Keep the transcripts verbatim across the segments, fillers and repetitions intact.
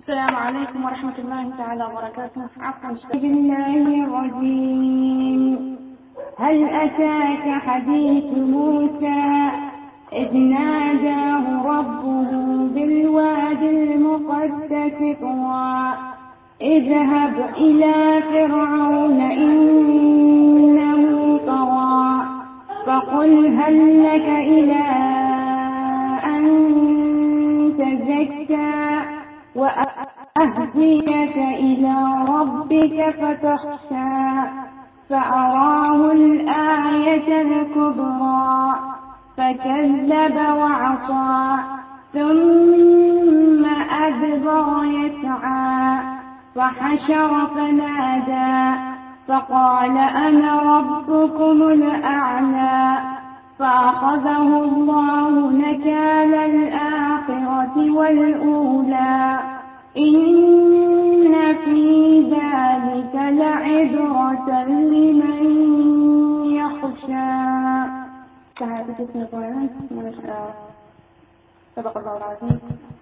السلام عليكم ورحمة الله تعالى وبركاته. عفوا بسم الله الرجيم. هل أتاك حديث موسى إذ ناداه ربه بالواد المقدس طوى اذهب إلى فرعون إنه طغى فقل هل لك إلى أن تزكى وأهديك إلى ربك فتخشى فأراه الآية الكبرى فكذب وعصى ثم أدبر يسعى فحشر فنادى فقال أنا ربكم الأعلى فأخذه الله نكال الآخرة والأولى إن في ذلك لعبرة لمن يخشى. تعالى بسم الله صدق الله العظيم.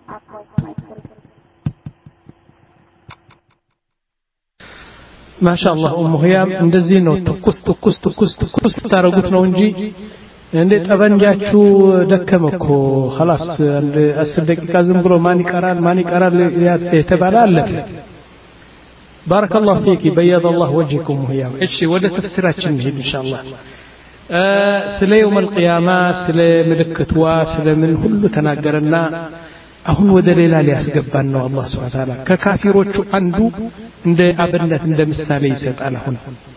ما شاء الله أم هيام እንደዚህ ነው ትኩስ ትኩስ ትኩስ ትኩስ ታረጉት ነው እንጂ እንደ ጠበንጃቹ ደከመኮ خلاص አስር ደቂቃ ዝም ብሎ ማን ይቀራል ማን ይቀራል የተባለ አለፈ። بارك الله فيك بيض الله وجهكم هيام. እሺ ወደ ተፍሲራችን እንሂድ ኢንሻአላህ። ስለ يوم القيامه ስለ ምልክትዋ ስለ ምን ሁሉ ተናገረና አሁን ወደ ሌላ ሊያስገባን ነው አላህ Subhanahu Wa Ta'ala። ከካፊሮቹ አንዱ እንደ አብነት እንደ ምሳሌ ይሰጣል። አሁን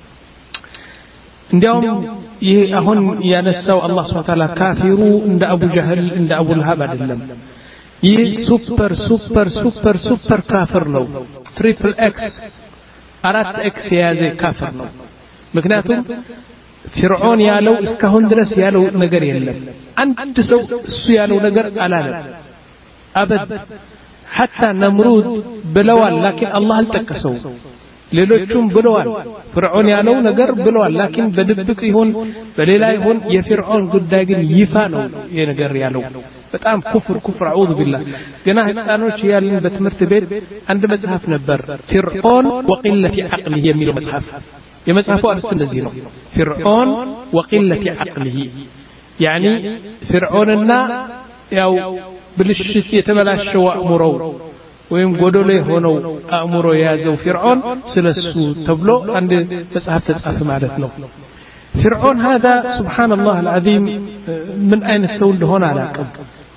እንዲያውም ይሄ አሁን ያነሳው አላህ Subhanahu Wa Ta'ala ካፊሩ እንደ አቡ ጀህል እንደ አቡ ለሃብ አይደለም። ይህ ሱፐር ሱፐር ሱፐር ሱፐር ካፍር ነው። ትሪፕል ኤክስ አራት ኤክስ የያዘ ካፍር ነው። ምክንያቱም ፍርዖን ያለው እስካሁን ድረስ ያለው ነገር የለም። አንድ ሰው እሱ ያለው ነገር አላለም አበድ حتى نمرود ብለዋል ላኪን አላህ አልጠቀሰው። ሌሎቹም ብለዋል ፍርዖን ያለው ነገር ብለዋል ላኪን በድብቅ ይሁን በሌላ ይሁን የፍርዖን ጉዳይ ግን ይፋ ነው የነገር ያለው። በጣም ኩፍር ኩፍር አዑዙ ቢላህ። ገና ህፃኖች ያልን በትምህርት ቤት አንድ መጽሐፍ ነበር ፍርዖን ወቂለቲ ዐቅሊሂ የሚለው መጽሐፍ። የመጽሐፉ አርዕስት እንደዚህ ነው ፍርዖን ወቂለቲ ዐቅሊሂ يعني ፍርዖንና ያው ብልሽት የተበላሸው አእምሮው ወይም ጎዶሎ የሆነው አእምሮ የያዘው ፍርዖን ስለሱ ተብሎ አንድ መጽሐፍ ተጻፈ ማለት ነው። ፍርዖን هذا سبحان الله العظيم ምን አይነት ሰው እንደሆነ አላውቅም።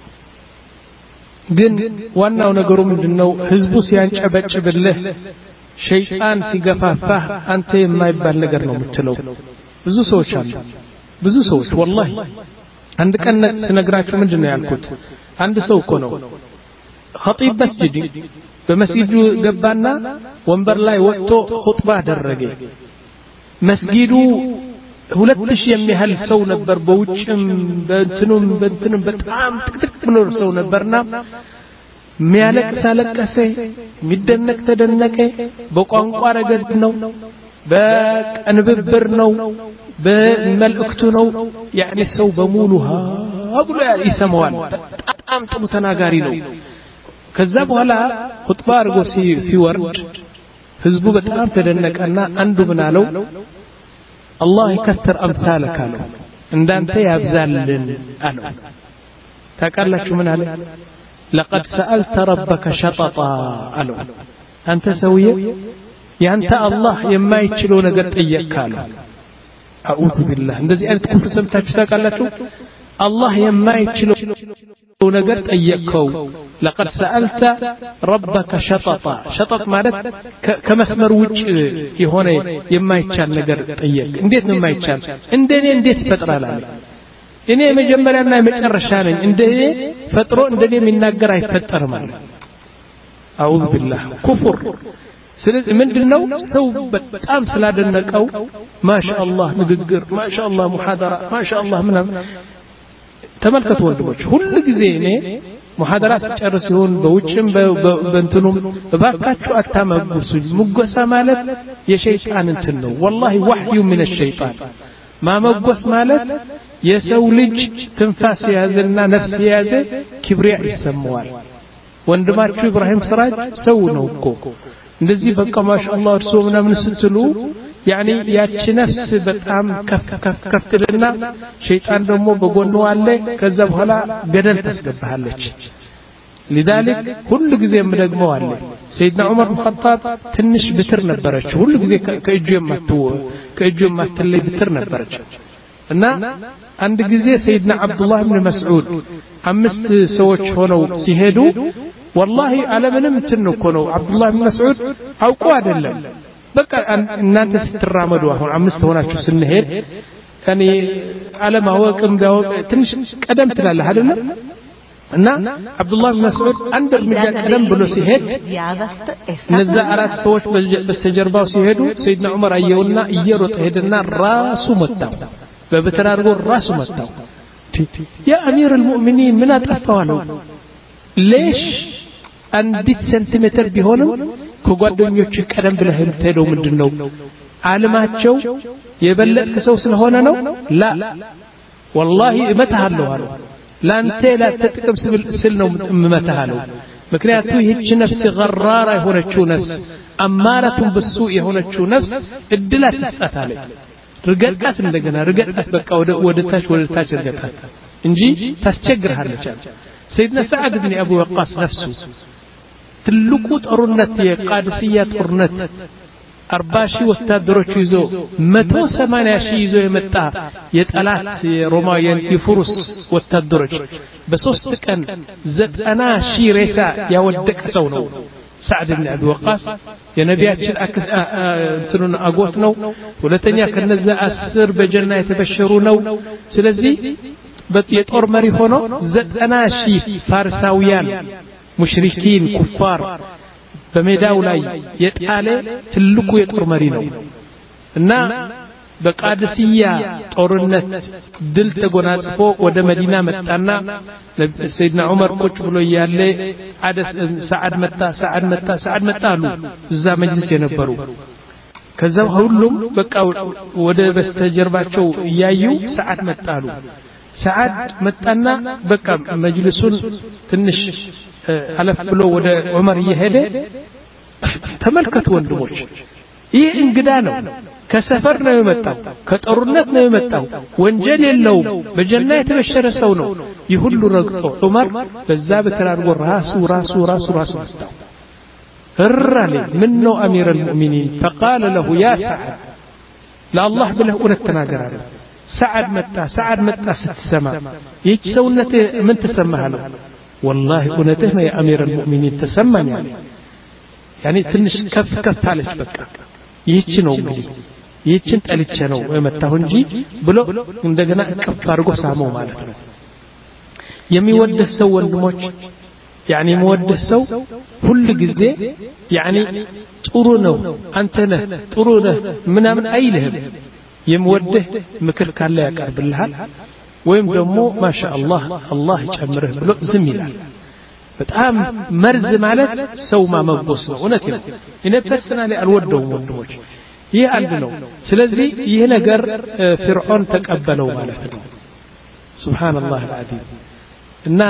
ግን ዋናው ነገሩ ምንድነው ህዝቡ ሲያንጨበጭብልህ ሸይጣን ሲገፋፋህ አንተ የማይባል ነገር ነው የምትለው። ብዙ ሰዎች አሉ ብዙ ሰዎች والله አንድ ቀን ስነግራችሁ ምንድነው ያልኩት አንድ ሰው እኮ ነው ኸጢብ መስጂድ በመስጂዱ ገባና ወንበር ላይ ወጥቶ ኹጥባ አደረገ። መስጊዱ ሁለት ሺህ የሚያህል ሰው ነበር። በውጭም በእንትኑም በእንትኑም በጣም ጥቅጥቅ ብሎ ሰው ነበርና የሚያለቅስ አለቀሰ፣ የሚደነቅ ተደነቀ። በቋንቋ ረገድ ነው፣ በቅንብብር ነው፣ በመልእክቱ ነው። ያኒ ሰው በሙሉ አብሎ ይሰማዋል። በጣም ጥሩ ተናጋሪ ነው። ከዛ በኋላ ኹጥባ አድርጎ ሲወርድ ህዝቡ በጣም ተደነቀና አንዱ ምን አለው አላህ ይከተር አምሳለክ አለው እንዳንተ ያብዛልን አለው። ታውቃላችሁ ምን አለ لقد سألت ربك شططا አለው። አንተ ሰውዬ ያንተ አላህ የማይችለው ነገር ጠየቅካለው። አዑዙ ቢላህ። እንደዚህ አይነት ኩፍር ሰምታችሁ ታውቃላችሁ? አላህ የማይችለው ነገር ጠየቅከው። لقد سألت ربك شططا شطط ማለት ከመስመር ውጭ የሆነ የማይቻል ነገር ጠየቅ። እንዴት ነው የማይቻል? እንደኔ እንዴት ይፈጥራል አለ። እኔ መጀመሪያና መጨረሻ ነኝ። እንደኔ ፈጥሮ እንደኔ የሚናገር አይፈጠርም አለ። አዑዙ ቢላህ ኩፍር። ስለዚህ ምንድነው ሰው በጣም ስላደነቀው ማሻአላህ ንግግር ማሻአላህ ሙሐደራ ማሻአላህ ምናምን ተመልከቱ ወንድሞች። ሁሉ ጊዜ እኔ ሙሐደራ ሲጨርስ ይሁን በውጭም በእንትኑም እባካችሁ አታመጉሱኝ። ሙገሳ ማለት የሸይጣን እንትን ነው والله وحي من الشيطان። ማመጎስ ማለት የሰው ልጅ ትንፋስ ያዘና ነፍስ ያዘ ክብሪያ ይሰማዋል። ወንድማችሁ ኢብራሂም ስራጅ ሰው ነው እኮ እንደዚህ በቃ ማሻአላህ እርሶ ምናምን ስትሉ ያኒ ያቺ ነፍስ በጣም ከፍ ከፍ ከፍልና ሸይጣን ደግሞ በጎኑ አለ ከዛ በኋላ ገደል ታስገባለች لذلك ሁሉ ጊዜ የምደግመው አለ ሰይድና ዑመር ኢብኑ ኸጣብ ትንሽ ብትር ነበረች ሁሉ ጊዜ ከእጁ የማትው ከእጁ የማትለይ ብትር ነበረች እና አንድ ጊዜ ሰይድና አብዱላህ ኢብኑ መስዑድ አምስት ሰዎች ሆነው ሲሄዱ والله ዓለምንም እንትንኮ ነው አብዱላህ ኢብኑ መስዑድ አውቆ አይደለም በቃ እናንተ ስትራመዱ አሁን አምስት ሆናችሁ ስንሄድ ከኔ ዓለም አወቅም ቢያወቅ ትንሽ ቀደም ትላለህ አይደል እና አብዱላህ ኢብኑ መስዑድ አንድ እርምጃ ቀደም ብሎ ሲሄድ እነዛ አራት ሰዎች በስተጀርባው ሲሄዱ ሰይድና ዑመር አየውና እየሮጠ ሄደና ራሱ መታው በበተራርጎ ራሱ መታው ያ አሚር المؤمنين ምን አጠፋው ليش አንዲት ሴንቲሜትር ቢሆንም ከጓደኞቹ ቀደም ብለህ የምትሄደው ምንድነው ዓለማቸው የበለጥክ ሰው ስለሆነ ነው ላ والله እመታሃለሁ አለ ላንተ ላተጥቅም ስል ነው እመታሃለሁ ምክንያቱ ይህች ነፍስ ገራራ የሆነችው ነፍስ አማራቱን በሱ የሆነችው ነፍስ እድላት ተስጣታለ ርገጣት እንደገና ርገጣት በቃ ወደ ወደ ታች ወደ ታች ርገጣት እንጂ ታስቸግርሃለች ሰይድና ሰዓድ ኢብኑ አቡ ወቃስ ነፍሱ ትልቁ ጦርነት የቃድስያ ጦርነት አርባ ሺህ ወታደሮች ይዞ መቶ ሰማንያ ሺህ ይዞ የመጣ የጠላት የሮማውያን የፉሩስ ወታደሮች በሶስት ቀን ዘጠና ሺህ ሬሳ ያወደቀ ሰው ነው ሰዓድ ኢብኑ አቢ ወቃስ የነቢያችን እንትኑን አጎት ነው ሁለተኛ ከነዛ አስር በጀና የተበሸሩ ነው ስለዚህ የጦር መሪ ሆኖ ዘጠና ሺህ ፋርሳውያን ሙሽሪኪን ኩፋር በሜዳው ላይ የጣለ ትልቁ የጦር መሪ ነው እና በቃድስያ ጦርነት ድል ተጎናጽፎ ወደ መዲና መጣና ሰይድና ዑመር ቁጭ ብሎ ያለ አደስ ሰዓድ መጣ ሰዓድ መጣ ሰዓድ መጣ አሉ እዛ መጅልስ የነበሩ ከዛ ሁሉም በቃ ወደ በስተጀርባቸው ያዩ ሰዓድ መጣ አሉ ሰዓድ መጣና በቃ መጅልሱን ትንሽ አለፍ ብሎ ወደ ዑመር እየሄደ ተመልከቱ ወንድሞች ይህ እንግዳ ነው ከሰፈር ነው የመጣው ከጦርነት ነው የመጣው ወንጀል የለውም በጀና የተበሸረ ሰው ነው ይሁሉ ረግጦ ዑመር በዛ በተራርጎ ራሱ ራሱ ራሱ ራሱ ወጣው እራለ ምን ነው አሚር المؤمنين فقال له يا سعد لا الله بله እውነት ተናገር አለ سعد متى سعد متى ستسمع يج سونته من تسمعها له والله እውነትህ ነው የአሚር المؤمنين ተሰማኝ يعني يعني ትንሽ ከፍ ከፍ አለች በቃ ይህች ነው እንግዲህ ይህችን ጠልቼ ነው የመጣሁ እንጂ ብሎ እንደገና ከፍ አድርጎ ሳመው ማለት ነው የሚወደህ ሰው ወንድሞች يعني የሚወደህ ሰው ሁሉ ጊዜ يعني ጥሩ ነው አንተ ነህ ጥሩ ነህ ምናምን አይልህም የሚወደህ ምክር ካለ ያቀርብልሃል ወይም ደግሞ ማሻአላህ አላህ ይጨምርህ ብሎ ዝም ይላል በጣም መርዝ ማለት ሰው ማመጎስ ነው እውነት ነው እኔ ፐርሰናሊ አልወደውም ወንድሞች ይህ አንድ ነው ስለዚህ ይህ ነገር ፍርዖን ተቀበለው ማለት ነው ሱብሃንአላህ አልዓዚም እና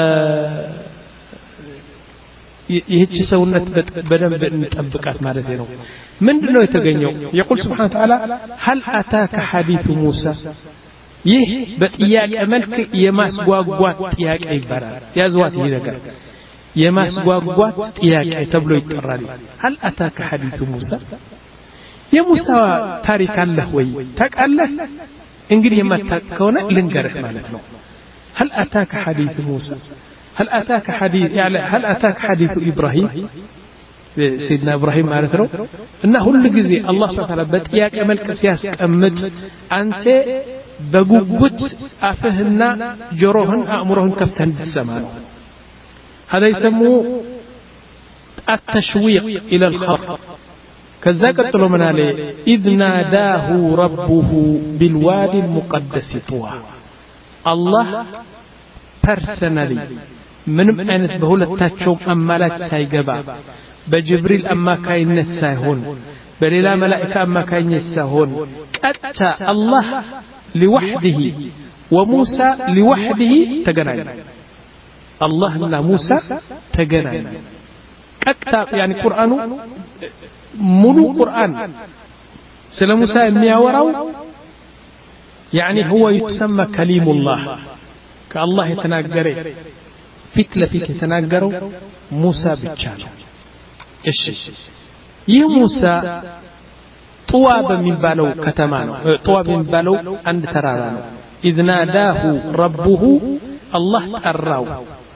ይህች ሰውነት በደንብ እንጠብቃት ማለት ነው ምንድነው የተገኘው يقول سبحانه وتعالى هل اتاك حديث موسى ይህ በጥያቄ መልክ የማስጓጓት ጥያቄ ይባላል ያዝዋት ይሄ ነገር የማስጓጓት ጥያቄ ተብሎ ይጠራል هل اتاك حديث موسى የሙሳ ታሪክ አለ ወይ ታቃለህ እንግዲህ የማታውቀውና ልንገርህ ማለት ነው هل اتاك حديث موسى هل اتاك حديث يعني هل اتاك حديث ابراهيم سيدنا ابراهيم معناته ان كل غزي الله سبحانه وتعالى በጥያቄ መልክ ሲያስቀምጥ አንተ በጉጉት አፍህና ጆሮህን አእምሮህን ከፍተህ እንድትሰማ ነው هذا يسموه التشويق الى الخبر كذا قتلوا من عليه اذ ناداه ربه بالوادي المقدس طوى الله personally ምንም አይነት በሁለታቸውም አማላጭ ሳይገባ በጅብሪል አማካይነት ሳይሆን በሌላ መላእክት አማካይነት ሳይሆን ቀጥታ አላህ لوحده وموسى لوحده تገናኙ አላህና ሙሳ ተገናኙ ቀጥታ ያኒ ቁርአኑ ሙሉ ቁርአን ስለ ሙሳ የሚያወራው يعني هو يسمى كليم الله كالله يتناغره ፊት ለፊት የተናገረው ሙሳ ብቻ ነው እሺ ይህ ሙሳ ጡዋ በሚባለው ከተማ ነው ጡዋ በሚባለው አንድ ተራራ ነው إذ ناداه ربه الله ጠራው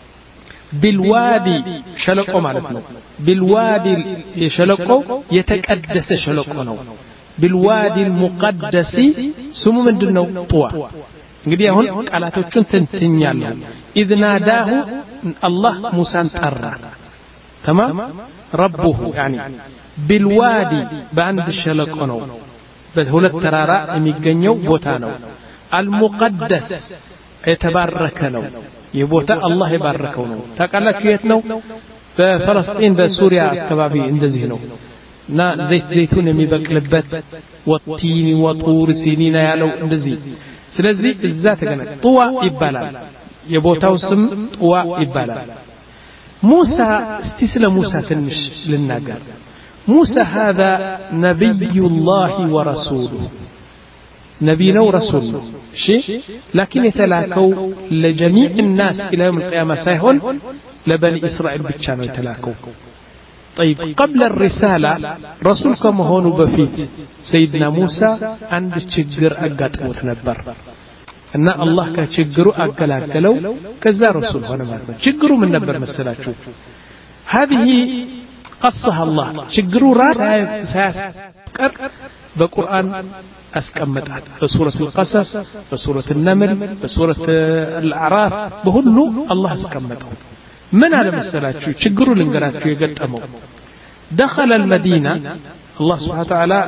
بالوادي ሸለቆ ማለት ነው بالوادي የሸለቆ የተቀደሰ ሸለቆ ነው بالوادي المقدس ስሙ ምንድነው ጡዋ እንግዲህ አሁን ቃላቶቹን ተንትኛለሁ إذ ناداه الله موسى ጠራ تمام ربه يعني بالوادي باند الشلق ነው በሁለት ተራራ የሚገኘው ቦታ ነው المقدس የተባረከ ነው የቦታ አላህ የባረከው ነው ታውቃላችሁ የት ነው በፍልስጤም በሱሪያ አካባቢ እንደዚህ ነው እና ዘይት ዘይቱን የሚበቅልበት ወቲኒ ወጡር ሲኒና ያለው እንደዚህ ስለዚህ እዛ ተገና ጡዋ ይባላል የቦታው ስም ጡዋ ይባላል ሙሳ እስቲ ስለ ሙሳ ትንሽ ልናገር موسى هذا نبي الله ورسوله نبينا ورسوله شيء لكن يتلاكوا لجميع الناس إلى يوم القيامة سيهون لبني إسرائيل بتشانوا يتلاكوا طيب قبل الرسالة رسولكم هون بفيت سيدنا موسى عند تشجر أقات متنبر أن الله كتشجروا أقلاكلو كذا رسول هنا ما تشجروا من نبر مسلاتشو هذه قصها الله شجروا راس سيسكر بقرآن أسكمتها بسورة القصص بسورة النمل بسورة الأعراف بهلو الله أسكمته من هذا مسألة شجروا لنقرات شو يقدموا دخل المدينة الله سبحانه وتعالى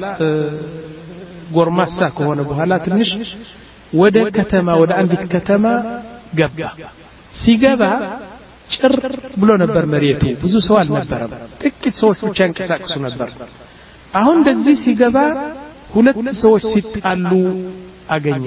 قرماساك هنا بهالات النش ودا كتما ودا عندك كتما قبا سيقبا ጭር ብሎ ነበር መሬቱ ብዙ ሰው አልነበረም ጥቂት ሰዎች ብቻ እንቀሳቀሱ ነበር አሁን እንደዚህ ሲገባ ሁለት ሰዎች ሲጣሉ አገኘ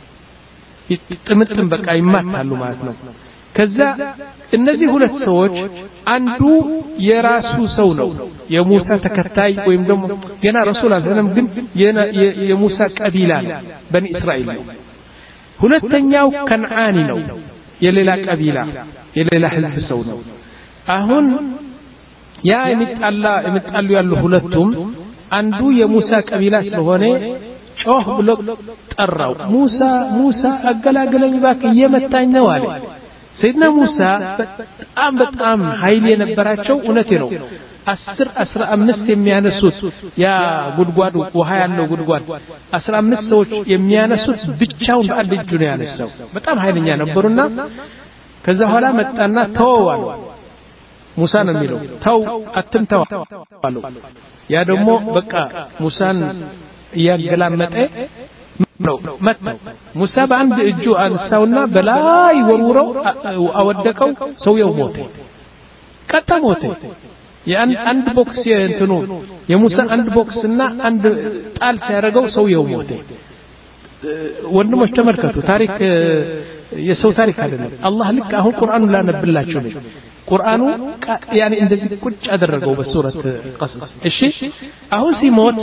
ጥምጥም በቃ ይማታሉ ማለት ነው ከዛ እነዚህ ሁለት ሰዎች አንዱ የራሱ ሰው ነው የሙሳ ተከታይ ወይም ደግሞ ገና ረሱል አልሆነም ግን የሙሳ ቀቢላ ነው በኒ እስራኤል ነው ሁለተኛው ከነዓኒ ነው የሌላ ቀቢላ የሌላ ህዝብ ሰው ነው አሁን ያ የሚጣላ የሚጣሉ ያሉ ሁለቱም አንዱ የሙሳ ቀቢላ ስለሆነ ጮህ ብሎ ጠራው ሙሳ ሙሳ አገላግለኝ ባክህ እየመታኝ ነው አለ ሰይድና ሙሳ በጣም በጣም ኃይል የነበራቸው እውነቴ ነው አስር አስራ አምስት የሚያነሱት ያ ጉድጓዱ ውሃ ያለው ጉድጓድ አስራ አምስት ሰዎች የሚያነሱት ብቻውን በአንድ እጁ ነው ያነሳው በጣም ኃይለኛ ነበርና ከዛ ኋላ መጣና ተወዋል ሙሳ ነው የሚለው ተው አትምተው አለው ያ ደግሞ በቃ ሙሳን ያገላመጠ ነው መጣው ሙሳ በአንድ እጁ አንሳውና በላይ ወርውረው አወደቀው ሰውየው ሞተ ቀጣ ሞተ ያን አንድ ቦክስ እንትኑ የሙሳ አንድ ቦክስና አንድ ጣል ሲያደርገው ሰውየው ሞተ ወንድሞች ተመልከቱ ታሪክ የሰው ታሪክ አይደለም አላህ ልክ አሁን ቁርአኑ ላነብላችሁ ነው ቁርአኑ ያኒ እንደዚህ ቁጭ አደረገው በሱረት ቀሰስ እሺ አሁን ሲሞት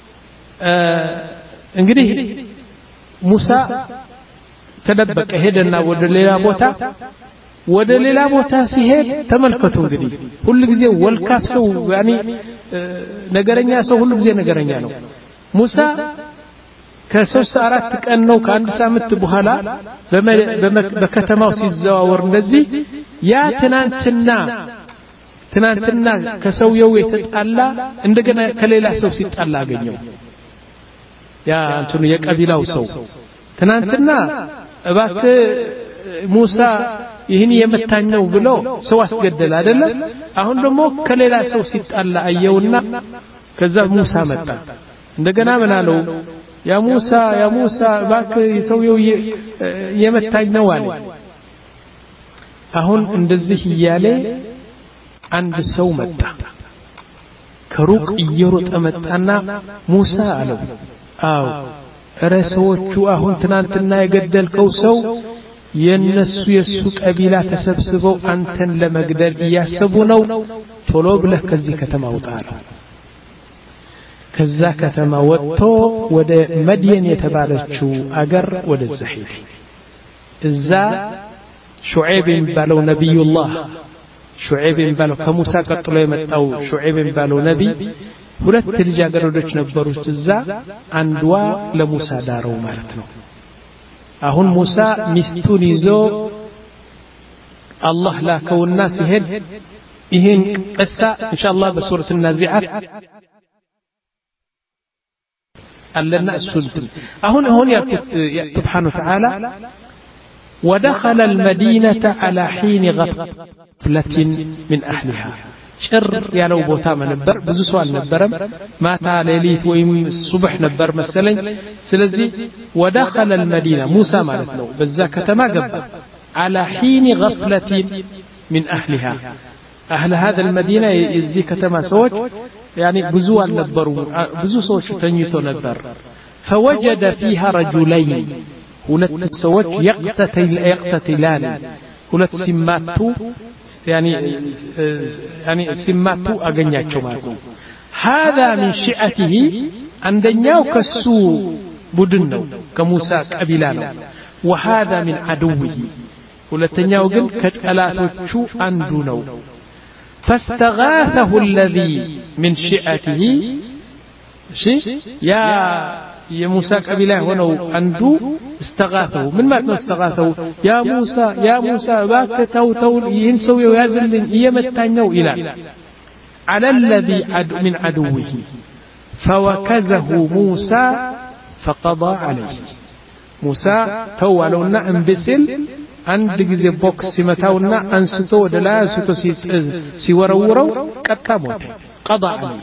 እንግዲህ ሙሳ ተደበቀ ሄደና ወደ ሌላ ቦታ ወደ ሌላ ቦታ ሲሄድ ተመልከቱ እንግዲህ ሁሉ ጊዜ ወልካፍ ሰው ያኒ ነገረኛ ሰው ሁሉ ጊዜ ነገረኛ ነው ሙሳ ከሶስት አራት ቀን ነው ከአንድ ሳምንት በኋላ በከተማው ሲዘዋወር እንደዚህ ያ ትናንትና ትናንትና ከሰውየው የተጣላ እንደገና ከሌላ ሰው ሲጣላ አገኘው ያ እንትኑ የቀቢላው ሰው ትናንትና እባክህ ሙሳ ይህን የመታኘው ብሎ ሰው አስገደለ አይደለ አሁን ደግሞ ከሌላ ሰው ሲጣላ አየውና ከዛ ሙሳ መጣ እንደገና ምን አለው ያ ሙሳ ያ ሙሳ እባክህ ሰውየው የመታኘው አለ አሁን እንደዚህ እያለ አንድ ሰው መጣ ከሩቅ እየሮጠ መጣና ሙሳ አለው አው ረሰዎቹ አሁን ትናንትና የገደልከው ሰው የነሱ የሱ ቀቢላ ተሰብስበው አንተን ለመግደል እያሰቡ ነው ቶሎ ብለህ ከዚህ ከተማ ውጣ አለው ከዛ ከተማ ወጥቶ ወደ መድየን የተባለችው አገር ወደዛ ሄደ እዛ ሹዓይብ የሚባለው ነብዩላህ ሹዓይብ የሚባለው ከሙሳ ቀጥሎ የመጣው ሹዓይብ የሚባለው ነብይ ሁለት ልጃገረዶች ነበሩት እዛ አንዷ ለሙሳ ዳረው ማለት ነው አሁን ሙሳ ሚስቱን ይዞ አላህ ላከውና ሲሄድ ይሄን ቀሳ ኢንሻአላህ በሱረት النازعات አለና እሱንት አሁን አሁን ያልኩት سبحانه وتعالى ودخل المدينة على حين غفلة من أهلها ጭር ያለው ቦታ ነበር ብዙ ሰው አልነበረም ማታ ሌሊት ወይም ሱብህ ነበር መሰለኝ ስለዚህ ودخل المدينة موسى ማለት ነው በዛ ከተማ ገባ على حين غفلة من أهلها أهل هذا المدينة የዚህ ከተማ ሰዎች يعني ብዙ አልነበሩ ብዙ ሰዎች ተኝተው ነበር فوجد فيها رجلين ሁለት ሰዎች يقتتل يقتتلان ሁለት ሲማቱ يعني يعني سماتو اغنياچو مالو هذا من شيعته عندኛው ከሱ ቡድን ነው ከሙሳ ቀቢላ ነው وهذا من عدوه ሁለተኛው ግን ከጠላቶቹ አንዱ ነው فاستغاثه الذي من شيعته شي يا የሙሳ ቀቢላ ሆነው አንዱ استغاثه من ما ነው استغاثه يا موسى يا موسى باكتው ተው ይህን ሰው ያዝልኝ እየመታኛው ይላል على الذي من عدوه فوكزه موسى فقضى عليه موسى ተዋለውና እንብስል አንድ ጊዜ ቦክስ ሲመታውና አንስቶ ወደ ላይ አንስቶ ሲወረውረው ቀጣ ሞተ قضى عليه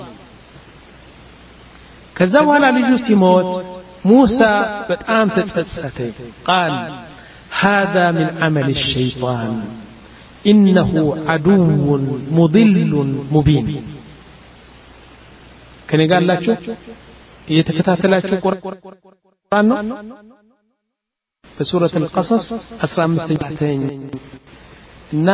ከዛ በኋላ ልጁ ሲሞት موسى በጣም ተጸጸተ قال هذا من عمل الشيطان إنه عدو مضل مبين كان قال لك يتكتاتلاችሁ ቁርአን ነው በሱረቱ القصص አስራ አምስተኛ እና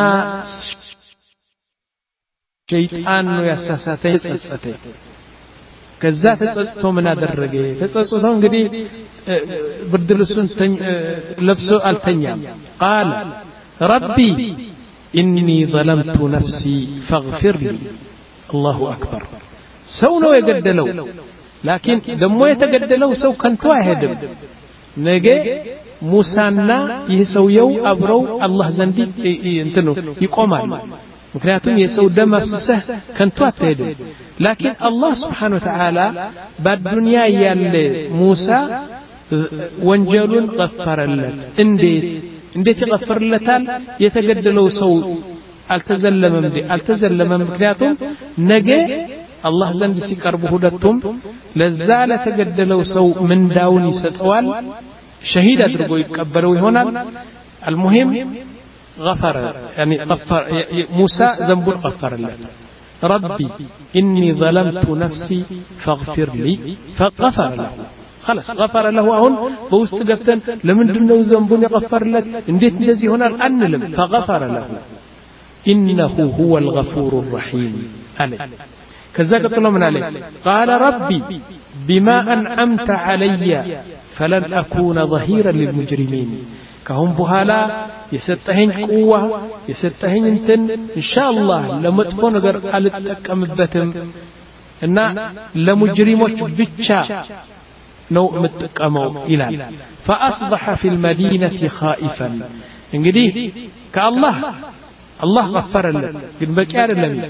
ሸይጣን ነው ያሳሳተ ተጸጸተ ከዛ ተጸጽቶ ምን አደረገ ተጸጽቶ እንግዲህ ብርድ ልብሱን ለብሶ አልተኛም قال ربي إني ظلمت نفسي فاغفر لي الله أكبر ሰው ነው የገደለው لكن ደሞ የተገደለው ሰው ከንቱ አይሄድም ነገ ሙሳና ይህ ሰውየው አብረው አላህ ዘንድ እንትኑ ይቆማሉ ምክንያቱም የሰው ደም አፍሰህ ከንቱ አትሄድም لكن الله سبحانه وتعالى በዱንያ ያለ ሙሳ ወንጀሉን غفرለት እንዴት እንዴት ይغفرለታል የተገደለው ሰው አልተዘለመም እንዴ አልተዘለመም ምክንያቱም ነገ አላህ ዘንድ ሲቀርቡ ሁለቱም ለዛ ለተገደለው ሰው ምንዳውን ይሰጠዋል ሸሂድ አድርጎ ይቀበለው ይሆናል المهم غفر يعني غفر موسى ذنب غفر له ربي إني ظلمت نفسي فاغفر لي فغفر له خلاص غفر له هون بوست قفتن لمن دنو ذنبون يغفر لك انديت እንደዚህ ይሆናል አንልም فغفر له إنه هو الغفور الرحيم عليه كذا قتل من عليه قال ربي بما أنعمت علي فلن أكون ظهيرا للمجرمين كهم بهالا يستهين قوة يستهين انتن إن شاء الله لما تكون غير التكامبتم إن لمجرموش بيتشا نو متكامو إلال فأصبح في المدينة خائفا انجدي كالله الله غفر له قد بكار لمي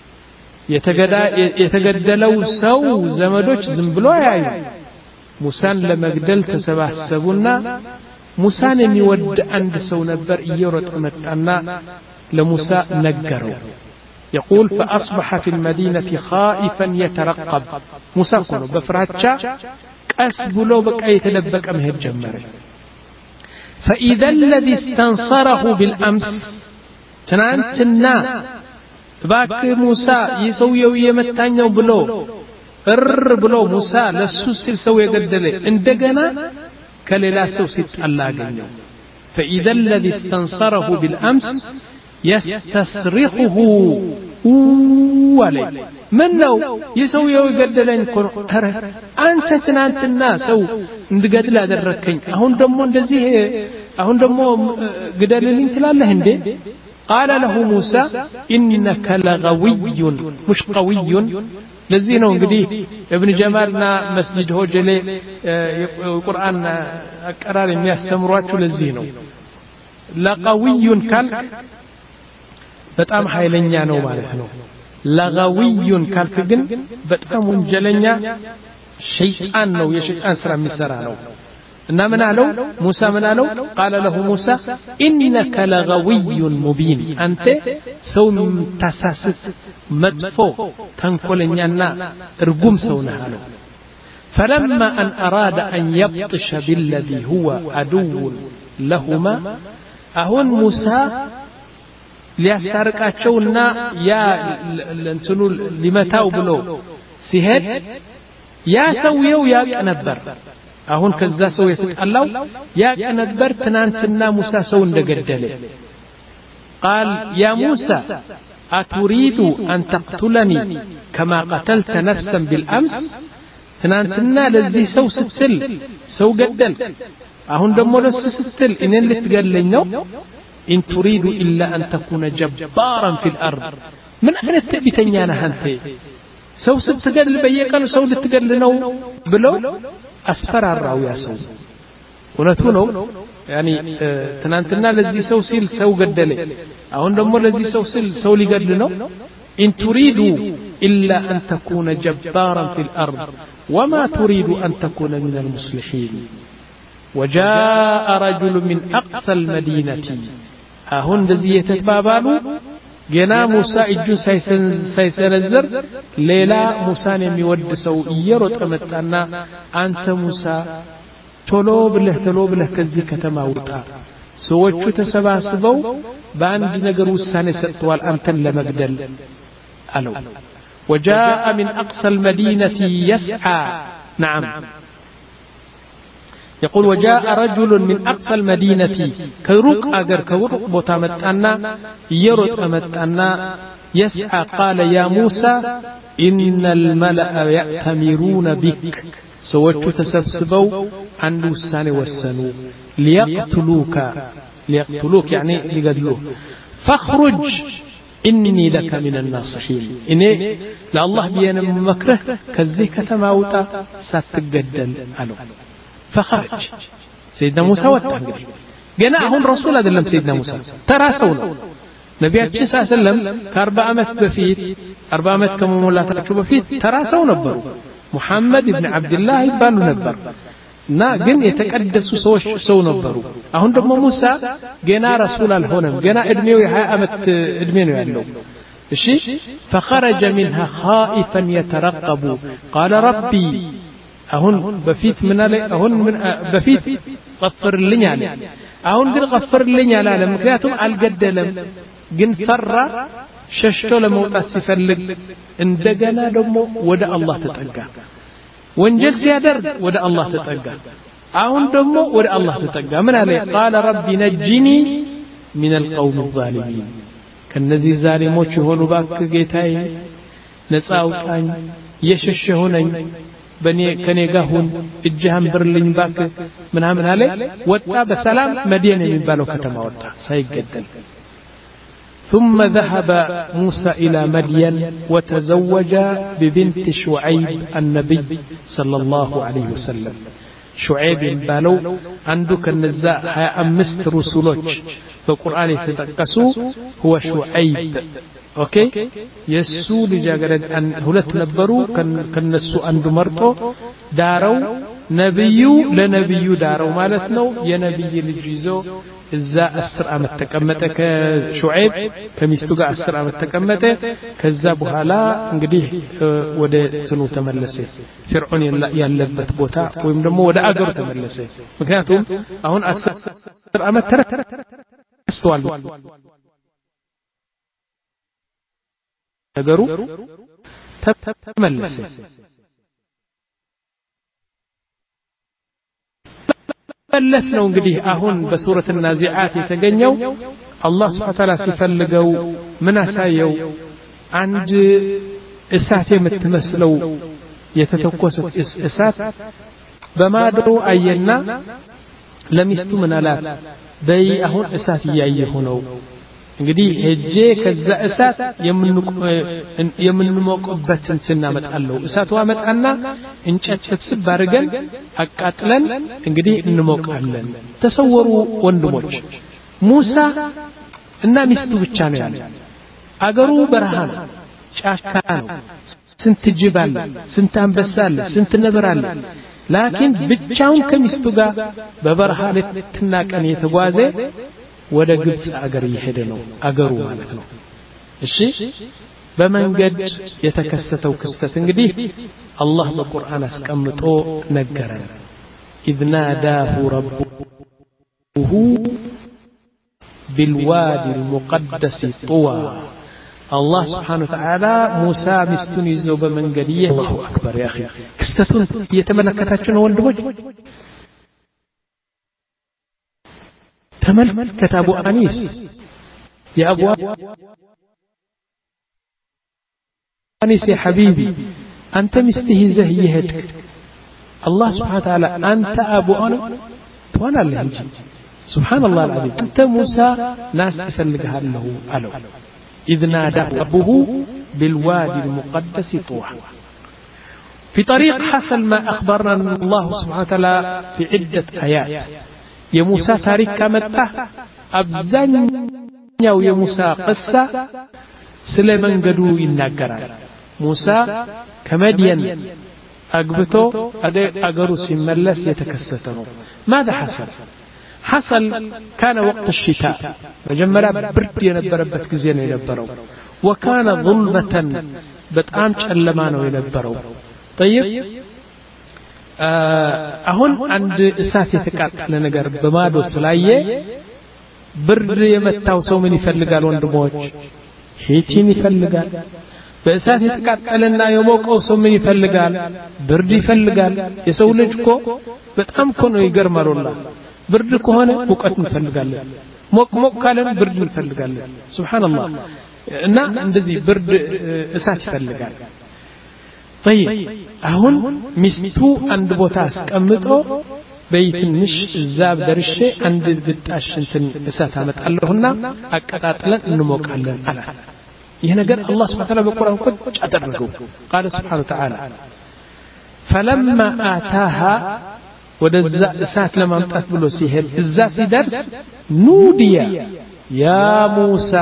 يتقدلو سو زمدوش زنبلو يايو موسان لما قدل تسبحسبونا موسان يود عند سو نبر يورط متنا لموسى نجروا يقول فأصبح في المدينة خائفا يترقب موسى كنو بفراتشا أسبلو بك يتلبك أمهر جمري فإذا الذي استنصره بالأمس تنانتنا باك موسى يسويو يمتانيو بلو እር ብሎ ሙሳ ለሱ ሲል ሰው የገደለ እንደገና ከሌላ ሰው ሲጣላ አገኘው فإذا الذي استنصره بالأمس يستصرخه ولي من لو يسوي يقدلين كون أنت تنانت الناس أو نقدل هذا الركين أهون دمو ndዚህ أهون دمو قدلين تلاله هندي قال له موسى إنك لغوي مش قوي لذينه እንግዲህ ابن جمالنا مسجد ሆጀሌ القرآن أقرار የሚያስተምሯችሁ ለዚህ ነው لقوي ካልክ በጣም ኃይለኛ ነው ማለት ነው لغوي ካልክ ግን በጣም ወንጀለኛ ሸይጣን ነው የሸይጣን ስራ የሚሰራ ነው እና ምን አለው ሙሳ ምን አለው قال له موسى انك لغوي مبين አንተ ሰው ተሳስት መጥፎ ተንኮለኛና እርጉም ሰው ነህ አለው فلما ان اراد ان يبطش بالذي هو عدو لهما አሁን ሙሳ ሊያስታርቃቸውና ያ ለንትኑ ሊመታው ብሎ ሲሄድ ያ ሰውየው ያቅ ነበር አሁን ከዛ ሰው የተጣላው ያቅ ነበር ትናንትና ሙሳ ሰው እንደገደለ قال يا موسى أتريد أن تقتلني كما قتلت نفسا بالأمس ትናንትና ለዚህ ሰው ስትል ሰው ገደል አሁን ደግሞ ለሱ ስትል እኔን ልትገለኝ ነው إن تريد إلا أن تكون جبارا في الأرض من أين تبتني أنا هنتي سو ستقل بيقال سو لتقل نو بلو أسفر الراو يا سو ونتونو يعني اه تنانتنا لذي سو سيل سو قدلي أهون دمو لذي سو سيل سو لي قدل نو إن تريد إلا أن تكون جبارا في الأرض وما تريد أن تكون من المصلحين وجاء رجل من أقصى المدينة أهون دزي يتتبابالو جنا موسى إجو سيسنزر ليلا موسى يميود سو يروت أمتنا أنت موسى تلوب له تلوب له كذي كتماوتا سوچو تسباسبو باند نجر وساني ستوال أنت لمقدل ألو وجاء من أقصى المدينة يسعى نعم يقول وجاء رجل من أقصى المدينة كيروك أجر كيروك بوتامتنا يروت أمتنا يسعى قال يا موسى إن الملأ يأتمرون بك سوتش تسبسبوا عن لسان والسنو ليقتلوك ليقتلوك يعني ليقتلوك فاخرج إني لك من الناصحين إني لا الله بينا مكره كذيك تماوتا ستقدل ألو فخرج سيدنا موسى واتنقل قنا هون رسول هذا لم سيدنا موسى ترى سونا نبي صلى الله عليه وسلم كأربع أمت بفيت أربع أمت كم مولا ترى بفيت ترى سونا نبرو محمد بن عبد الله يبالو نبر نا جن يتقدس سوش سو نبرو أهون دم موسى جنا رسول الهونم جنا إدميو يحيى أمت إدميو يعلو الشيء فخرج منها خائفا يترقب قال ربي أهون بفيت من علي أهون من بفيت غفر لي علي أهون قل غفر لي على مكياتهم على الجدلم جن فرّ ششتو لموتات سفلق اندقنا دمو ودى الله تتقى وانجل سيادر ودى الله تتقى أهون دمو ودى الله تتقى من علي قال ربي نجني من القوم الظالمين كالنذي ظالموش هونو باك جيتاي نساوتاني يششهوني بني كنيغاهون اجهام برلين باك من عمل عليه وطا بسلام مدينة من بالو كتما وطا سيقدل ثم ذهب موسى إلى مدين وتزوج ببنت شعيب النبي صلى الله عليه وسلم شعيب بالو عندك النزاء هيا أمست رسولوش فالقرآن يتتقسو هو شعيب اوكي يسو لجاغرد ان ሁለት ነበሩ ከነሱ አንዱ መርጦ ዳረው ነብዩ ለነብዩ ዳረው ማለት ነው የነብይ ልጅ ይዞ እዛ አስር አመት ተቀመጠ ከሹዓይብ ከሚስቱ ጋር አስር አመት ተቀመጠ ከዛ በኋላ እንግዲህ ወደ ጽኑ ተመለሰ ፍርዖን ያለበት ቦታ ወይም ደግሞ ወደ አገሩ ተመለሰ ምክንያቱም አሁን አስር አመት ተረስተዋል ነገሩ ተመለሰ መለስ ነው እንግዲህ አሁን በሱረት النازعات የተገኘው አላህ Subhanahu Ta'ala ሲፈልገው ምን አሳየው አንድ እሳት የምትመስለው የተተኮሰ እሳት በማዶ አየና ለሚስቱ ምን አላት በይ አሁን እሳት ያየሁ ነው እንግዲህ ሄጄ ከዛ እሳት የምንሞቅበት እንትና መጣለው እሳቱ አመጣና እንጨት ሰብስብ አድርገን አቃጥለን እንግዲህ እንሞቃለን ተሰወሩ ወንድሞች ሙሳ እና ሚስቱ ብቻ ነው ያለው አገሩ በረሃ ነው ጫካ ነው ስንት ጅብ አለ ስንት አንበሳ አለ ስንት ነብር አለ ላኪን ብቻውን ከሚስቱ ጋር በበረሃ ለተናቀን የተጓዘ ወደ ግብጽ አገር እየሄደ ነው አገሩ ማለት ነው እሺ በመንገድ የተከሰተው ክስተት እንግዲህ አላህ በቁርአን አስቀምጦ ነገረን إذ ناداه ربه بالوادي المقدس طوى الله سبحانه وتعالى موسى مستن يزو بمنقد الله أكبر يا أخي كستون يتملكتاچو ነው ወንድሞች تملكت أبو أنيس يا أبو أنيس يا حبيبي أنت مستهزه يهدك الله سبحانه وتعالى أنت أبو أنيس وانا اللي هجي سبحان الله العظيم أنت موسى ناس تفلقها له ألو إذ نادى أبوه بالوادي المقدس طوى في طريق حصل ما أخبرنا الله سبحانه وتعالى في عدة آيات يا موسى تاريخ كمتة أبزن يا موسى قصة سليمان قدو ينقران موسى كمدين أقبتو أقرو سملس يتكستنو ماذا حصل حصل كان وقت الشتاء مجملا برد ينبربت كزين ينبرو وكان ظلمة بتأمش اللمانو ينبرو طيب አሁን አንድ እሳት የተቃጠለ ነገር በማዶ ስላየ ብርድ የመታው ሰው ምን ይፈልጋል ወንድሞች ሄቲን ይፈልጋል በእሳት የተቃጠለና የሞቀው ሰው ምን ይፈልጋል ብርድ ይፈልጋል የሰው ልጅ እኮ በጣም እኮ ነው ይገርማሉላ ብርድ ከሆነ ሙቀት እንፈልጋለን ሞቅ ሞቅ ካለን ብርድ እንፈልጋለን ሱብሃንአላህ እና እንደዚህ ብርድ እሳት ይፈልጋል طيب አሁን ሚስቱ አንድ ቦታ አስቀምጦ በይትንሽ ዛብ ደርሼ አንድ ብጣሽ እንትን እሳት አመጣለሁና አቀጣጥለን እንሞቃለን አላት ይሄ ነገር አላህ Subhanahu Ta'ala በቁርአን ቁጭ አደረገው قال سبحانه وتعالى فلما آتاها ወደዛ እሳት ለማምጣት ብሎ ሲሄድ እዛ ሲደርስ ኑዲያ ያ ሙሳ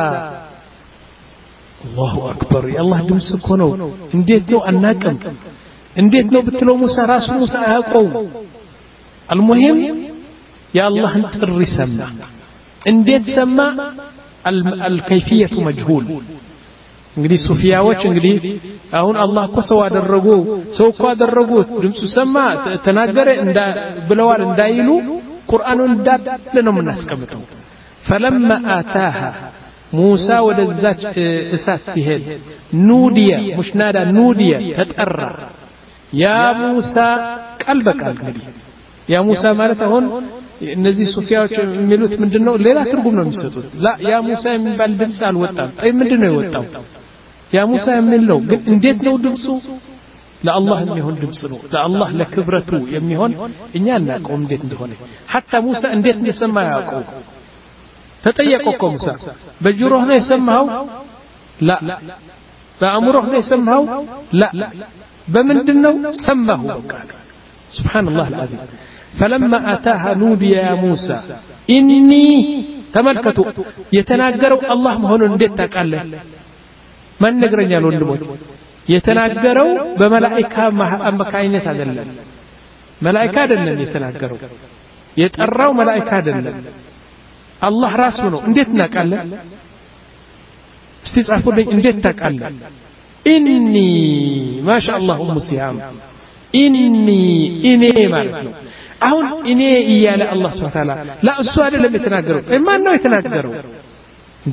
الله أكبر يا الله دمسك هنو انديت نو أناكم انديت نو بتلو موسى راس موسى أهاقوم المهم يا الله انتر سمع انديت سمع الكيفية مجهول እንግዲህ ሱፊያዎች እንግዲህ አሁን አላህ እኮ ሰው አደረገው ሰው እኮ አደረጉት ድምፁ ሰማ ተናገረ እንዳ ብለዋል እንዳይሉ ቁርአኑን እንዳለ ነው የምናስቀምጠው فلما آتاها موسى ودزات إساس سهل نودية مش نادى نودية تتأرى يا موسى قلبك القلبي يا موسى مالتهن እነዚህ ሱፊያዎች የሚሉት ምንድነው ሌላ ትርጉም ነው የሚሰጡት لا يا موسى የሚባል ድምጽ አልወጣም አይ ምንድነው የወጣው يا موسى የሚለው ግን እንዴት ነው ድምጹ ለአላህ የሚሆን ድምጽ ነው ለአላህ ለክብረቱ የሚሆን እኛ እናቀው እንዴት እንደሆነ حتى موسى እንዴት እንደሰማ ያውቀው ተጠየቀው እኮ ሙሳ በጆሮህ ነው የሰማው لا በአእምሮህ ነው የሰማው لا በምንድነው ሰማሁ በቃ سبحان الله العظيم فلما أتاها نودي يا موسى إني تملكتو يتناقروا الله مهون انديت تاقاله من نقرن يالون دموت يتناقروا بملائكة أمكاينة هذا ملائكة هذا يتناقروا يتقروا ملائكة هذا الله راسونه انديت ناقاله استيصعفوا لي انديت تاقاله إني ما شاء الله أم سيام إني إني مالكنا አሁን እኔ ይያለ አላህ Subhanahu Ta'ala لا እሱ አይደለም የተናገረው ማን ነው የተናገረው እንዴ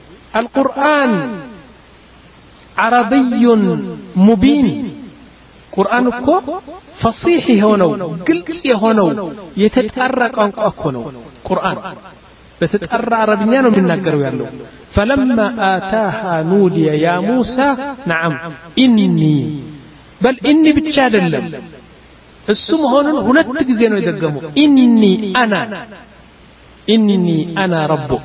القرآن عربي مبين ቁርአን እኮ ፈሲህ የሆነው ግልጽ የሆነው የተጣራ ቋንቋ እኮ ነው ቁርአን በተጣራ አረብኛ ነው የሚናገረው ያለው فلما آتاها نودي يا موسى نعم إني بل إني ብቻ አይደለም እሱ መሆኑን ሁለት ጊዜ ነው የደገመው إني أنا إني أنا ربك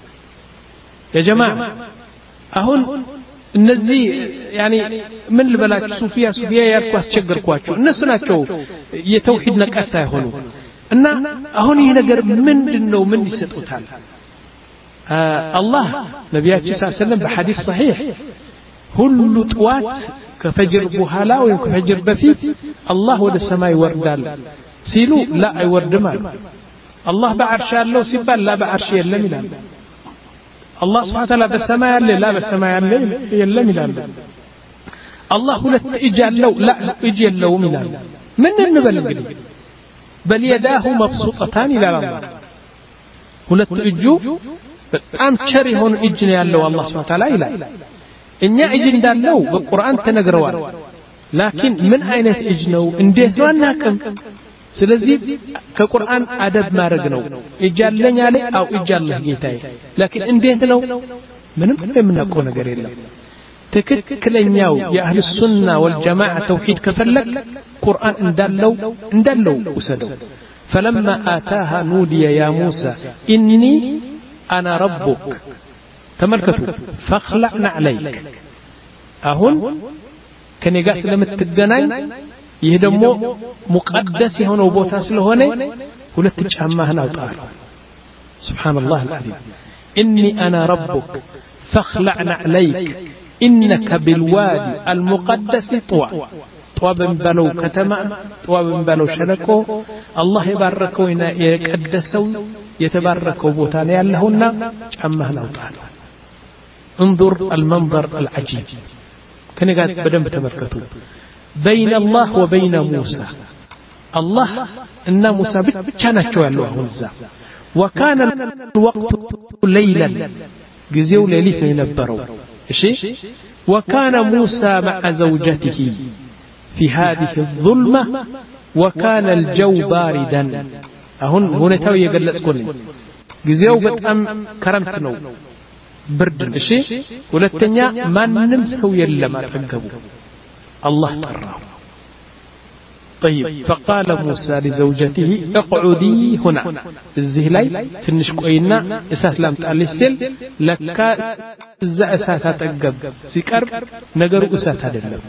يا جماعة አሁን እነዚህ ያኒ ምን ልበላችሁ ሱፊያ ሱፊያ ያልኩ አስቸገርኳችሁ እነሱ ናቸው የተውሂድ ነቀሳ ይሆኑ እና አሁን ይሄ ነገር ምንድነው ምን ይሰጡታል አላህ ነብያችን ሰለላሁ ዐለይሂ ወሰለም በሐዲስ صحيح ሁሉ ጥዋት ከፈጅር በኋላ ወይ ከፈጅር በፊት አላህ ወደ ሰማይ ወርዳል ሲሉ ላ አይወርድም አሉ አላህ በአርሽ ያለው ሲባል ላ በአርሽ የለም ይላል الله سبحانه وتعالى بالسماء يلي لا بالسماء يلي يلم يلال الله ሁለት እጅ ያለው لا እጅ የለውም ይላል ምን እንበል እንግዲህ بل يداه مبسوطتان الى الله ሁለት እጁ በጣም ቸር የሆነ እጅ ነው ያለው الله سبحانه وتعالى ይላል እኛ እጅ እንዳለው በቁርአን ተነግረዋል ላኪን ምን አይነት እጅ ነው እንዴት ነው አናውቅም ስለዚህ ከቁርአን አደብ ማድረግ ነው እጃለኝ አለ አው እጃለህ ጌታዬ ላኪን እንዴት ነው ምንም የምናውቀው ነገር የለም ትክክለኛው የአህል ሱና ወልጀማዓ ተውሂድ ከፈለክ ቁርአን እንዳለው እንዳለው ወሰደው فلما آتاها نودي يا موسى إني أنا ربك تملكتوا فاخلعنا عليك أهون كان يقاس لما تتجنين ይህ ደግሞ ሙቀደስ የሆነው ቦታ ስለሆነ ሁለት ጫማህን አውጣ سبحان الله العظيم إني أنا ربك فاخلعنا عليك إنك بالوادي المقدس طوى طوى بنبلو كتما طوى بنبلو شلكو الله يباركو يقدسو يتباركو بوتان يالهن ጫማህን አውጣ انظر المنظر العجيب كان قاعد بدم تملكتوا بين الله وبين موسى الله ان موسى بتشاناچو ያለው አሁን እዛ وكان الوقت ليلا ጊዜው ሌሊት የነበረው እሺ وكان موسى مع زوجته في هذه الظلمه وكان الجو باردا አሁን ሁኔታው እየገለጽኩኝ ጊዜው በጣም ክረምት ነው ብርድ እሺ ሁለተኛ ማንንም ሰው የለም አጠገቡ الله طراه طيب فقال موسى لزوجته اقعدي هنا الزهلاي تنش قوينا اسات لام تعلي سل لك اذا اسات تقب سيقرب نغرو اسات አይደለም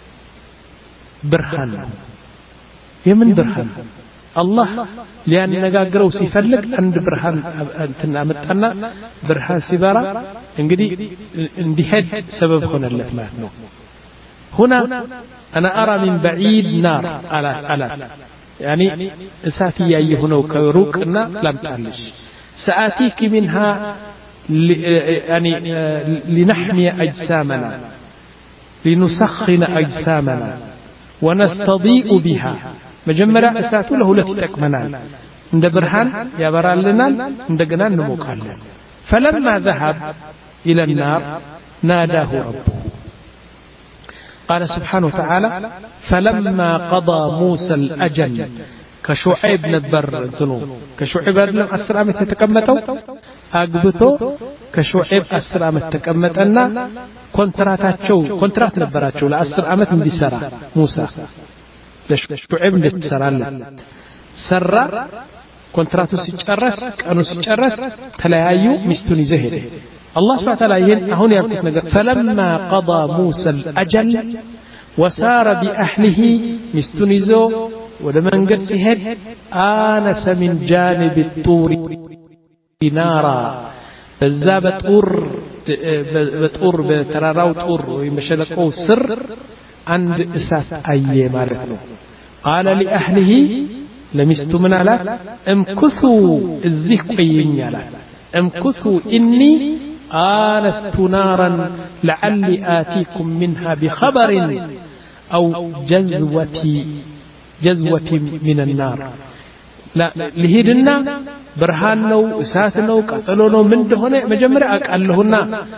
برهان የምን برهان الله ሊያነጋግረው ሲፈልግ አንድ ብርሃን እንትና መጣና ብርሃን ሲበራ እንግዲህ እንዲሄድ ሰበብ ሆነለት ማለት ነው هنا أنا أرى من بعيد نار على على يعني أساسي يهونه كروكنا لم تعلش سآتيك منها يعني لنحمي أجسامنا لنسخن أجسامنا ونستضيء بها مجمرة أساته له التي تكمنان عند برهان يا بران لنا عند جنان نموقال فلما ذهب إلى النار ناداه ربه قال سبحانه وتعالى فلما قضى موسى الأجل كشعيب نبر ذنوب كشعيب لم أسرامت تكمتوا أقبتوا كشعيب أسرامت تكمتنا كونتراتاتشو كونترات نبراتشو لأسرامت من دي سرى موسى لشعيب نتسرى سرى كونتراتو سيجرس كانوا سيجرس تلايو مستوني زهد الله سبحانه وتعالى هون يقول فلما قضى موسى الأجل وسار بأهله مستنزو ولمن قد سهد آنس من جانب الطور نارا بزا بطور بطور بتراراو طور ويمشلقو سر عند إسات أي مالتنا قال لأهله لمستو من على امكثوا الزيقين على امكثوا إني آنست نارا لعلي آتيكم منها بخبر أو جذوة جذوة من النار لا لهيدنا برهانو اساتنو قتلونو من دهونه مجمر اقالهنا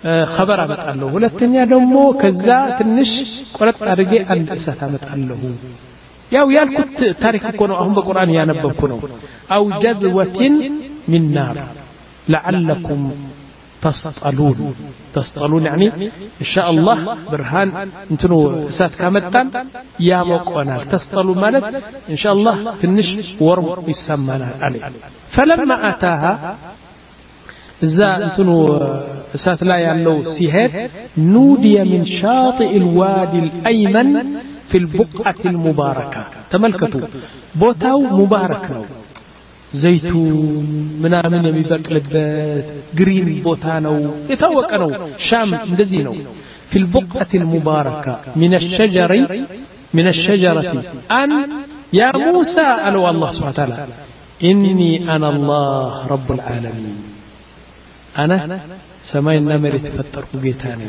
خبر አመጣለሁ ሁለተኛ ደግሞ ከዛ ትንሽ ቆረጥ አድርጌ አንድ እሳት አመጣለሁ ያው ያልኩት ታሪክ እኮ ነው አሁን በቁርአን ያነበብኩ ነው አው ጀድወቲን ሚን ናር لعلكم تصطلون تصطلون يعني ان شاء الله برهان انتو እሳት ካመጣን ያሞቀናል تصطلون ማለት ان شاء الله ትንሽ ወርም ይሰማናል አለ فلما اتاها እዛ እንትኑ እሳት ላይ ያለው ሲሄድ ኑዲየ من شاطئ الوادي الأيمن في البقعة المباركة ተመልከቱ ቦታው ሙባረክ ነው ዘይቱን ምናምን የሚበቅልበት ግሪን ቦታ ነው የታወቀ ነው ሻም እንደዚህ ነው في البقعة المباركة من الشجر من الشجرة أن يا موسى قال الله سبحانه وتعالى إني أنا الله رب العالمين أنا سماينا مريت فترك جيتاني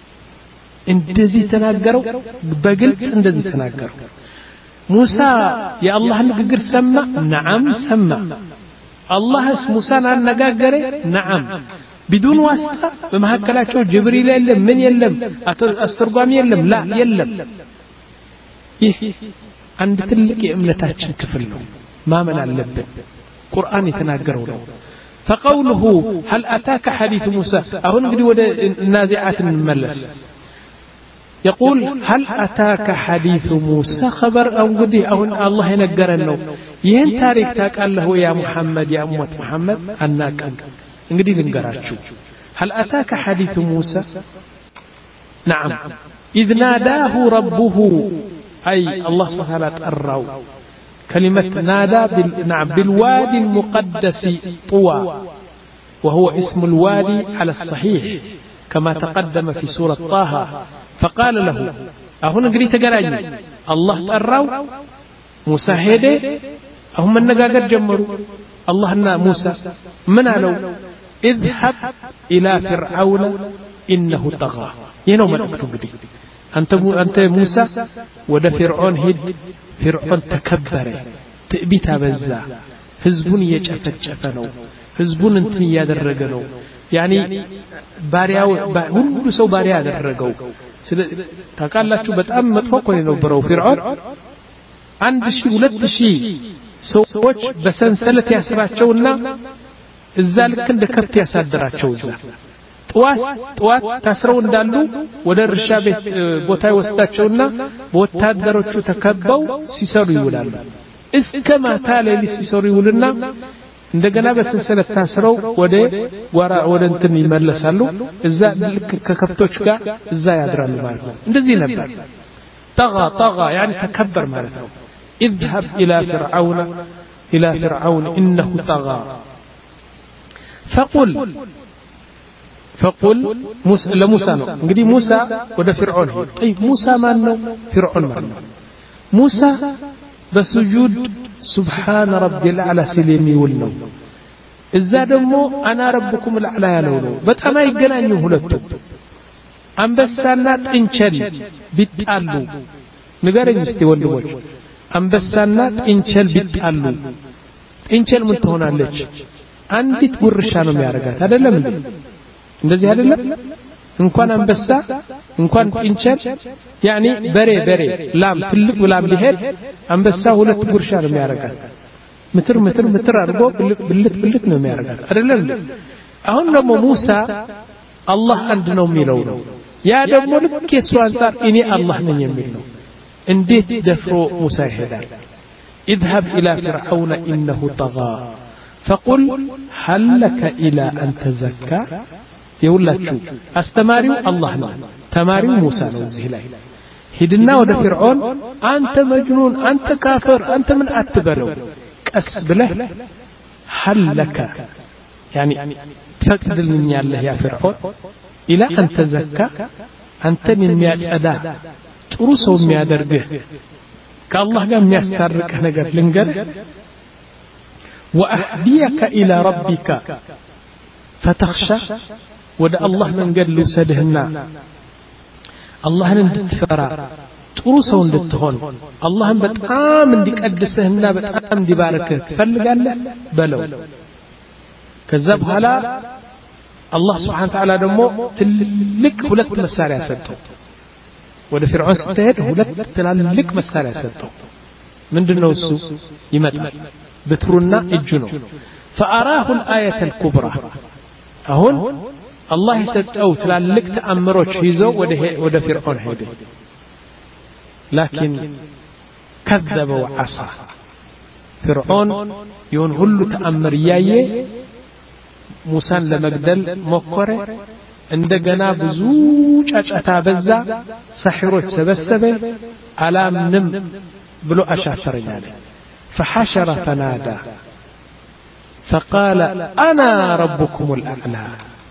እንደዚህ ተናገረው በግልጽ እንደዚህ ተናገረው ሙሳ የአላህ ንግግር ሰማ ነዓም ሰማ አላህስ ሙሳን አነጋገረ ነዓም بدون واسطة በመሐከላቸው ጅብሪል የለም ምን የለም አስተርጓሚ የለም ላ የለም ይህ አንድ ትልቅ የእምነታችን ክፍል ነው ማመን አለብን ቁርአን የተናገረው ነው فقوله هل أتاك حديث موسى أهون نقول ود النازعات الملس يقول هل أتاك حديث موسى خبر أو قدي أو الله ينقرنه ين تاريخ تاك الله يا محمد يا أمة محمد أنك نقدي نقرأشو هل أتاك حديث موسى نعم إذ ناداه ربه أي الله سبحانه وتعالى تأروا كلمة نادى بال... نعم بالوادي المقدس طوى وهو اسم الوادي على الصحيح كما تقدم في سورة طه فقال له أهنا قريت قراني الله تأروا موسى هيدي هم النقاقر جمروا الله أن موسى من لو اذهب إلى فرعون إنه طغى ينوم الأكتب قدي أنت, أنت موسى ودا فرعون هيد فرعون تكبر تأبيت بزا حزبون يجفتجفنو حزبون انتني يادرقنو يعني بارياو ሁሉ ሰው ባሪያ ያደረገው ታውቃላችሁ በጣም መጥፎ እኮ ነው ብረው ፍርዓን አንድ ሺህ ሁለት ሺህ ሰዎች በሰንሰለት ያስራቸውና እዛ ልክ እንደ ከብት ያሳደራቸው እዛ ጧት ጧት ታስረው እንዳሉ ወደ እርሻ ቤት ቦታ ይወስዳቸውና በወታደሮቹ ተከበው ሲሰሩ ይውላሉ እስከ ማታ ሌሊት ሲሰሩ ይውልና እንደገና በሰንሰለት ታስረው ወደ ጓራ ወደ እንትን ይመለሳሉ እዛ ልክ ከከብቶች ጋር እዛ ያድራሉ ማለት ነው እንደዚህ ነበር طغى طغى يعني تكبر ማለት ነው اذهب الى فرعون الى فرعون انه طغى فقل فقل موسى لموسى ነው እንግዲህ ሙሳ ወደ ፍርዓን ሄደ طيب ሙሳ ማን ነው ፍርዓን ማን ነው ሙሳ በሱጁድ سبحان ربي الأعلى سليمي ولنو إذا دمو أنا ربكم الأعلى يلونو بطا ما يقنانيو هلتو أنبسانا تنشل بيتقالو نقارن يستيوان دموش أنبسانا تنشل بيتقالو تنشل من تهونا لك عندي تقول رشانو ميارقات هذا لم لي እንደዚህ አይደለም እንኳን አንበሳ እንኳን ጥንቸል ያኒ በሬ በሬ ላም ትልቅ ላም ቢሄድ አንበሳ ሁለት ጉርሻ ነው የሚያረጋት ምትር ምትር ምትር አድርጎ ብልት ብልት ነው የሚያረጋት አይደለም አሁን ደግሞ ሙሳ አላህ አንድ ነው የሚለው ነው ያ ደግሞ ልክ የሱ አንፃር እኔ አላህ ነኝ የሚል ነው እንዴት ደፍሮ ሙሳ ይሄዳል اذهب الى فرعون انه طغى فقل هل لك الى ان تزكى يقولاتشو استماريو الله ነው ተማሪው ሙሳ ነው እዚህ ላይ ሂድና ወደ ፍርዓን አንተ መጅኑን አንተ ካፈር አንተ ምን አትበለው ቀስ ብለህ ሐለከ يعني ትፈቅድልኛለህ ያ ፍርዓን ኢላ አንተ ዘካ አንተን የሚያጸዳ ጥሩ ሰው የሚያደርግህ ከአላህ ጋር የሚያስታርቅህ ነገር ልንገር واهديك الى ربك فتخشى ወደ አላህ መንገድ ልውሰድህና አላህን እንድትፈራ ጥሩ ሰው እንድትሆን አላህን በጣም እንዲቀድስህና በጣም እንዲባርክህ ትፈልጋለህ በለው ከዛ በኋላ الله سبحانه وتعالى دمو تلك ሁለት መሳሪያ ሰጠው ወደ ፍርዖን ስትሄድ ሁለት ትላልቅ መሳሪያ ሰጠው ምንድነው እሱ ይመጣል በትሩና እጁ ነው فأراه الآية الكبرى አሁን الله يሰጠው ትላልቅ ተአምሮች ይዞ ወደ ወደ ፍርዖን ሄደ لكن كذب وعصى فرعون يون ሁሉ ተአምር ያየ ሙሳን ለመግደል ሞከረ እንደገና ብዙ ጫጫታ በዛ ሰሕሮች ሰበሰበ አላምንም ብሎ አሻፈረኛለ فحشر فنادى فقال أنا ربكم الأعلى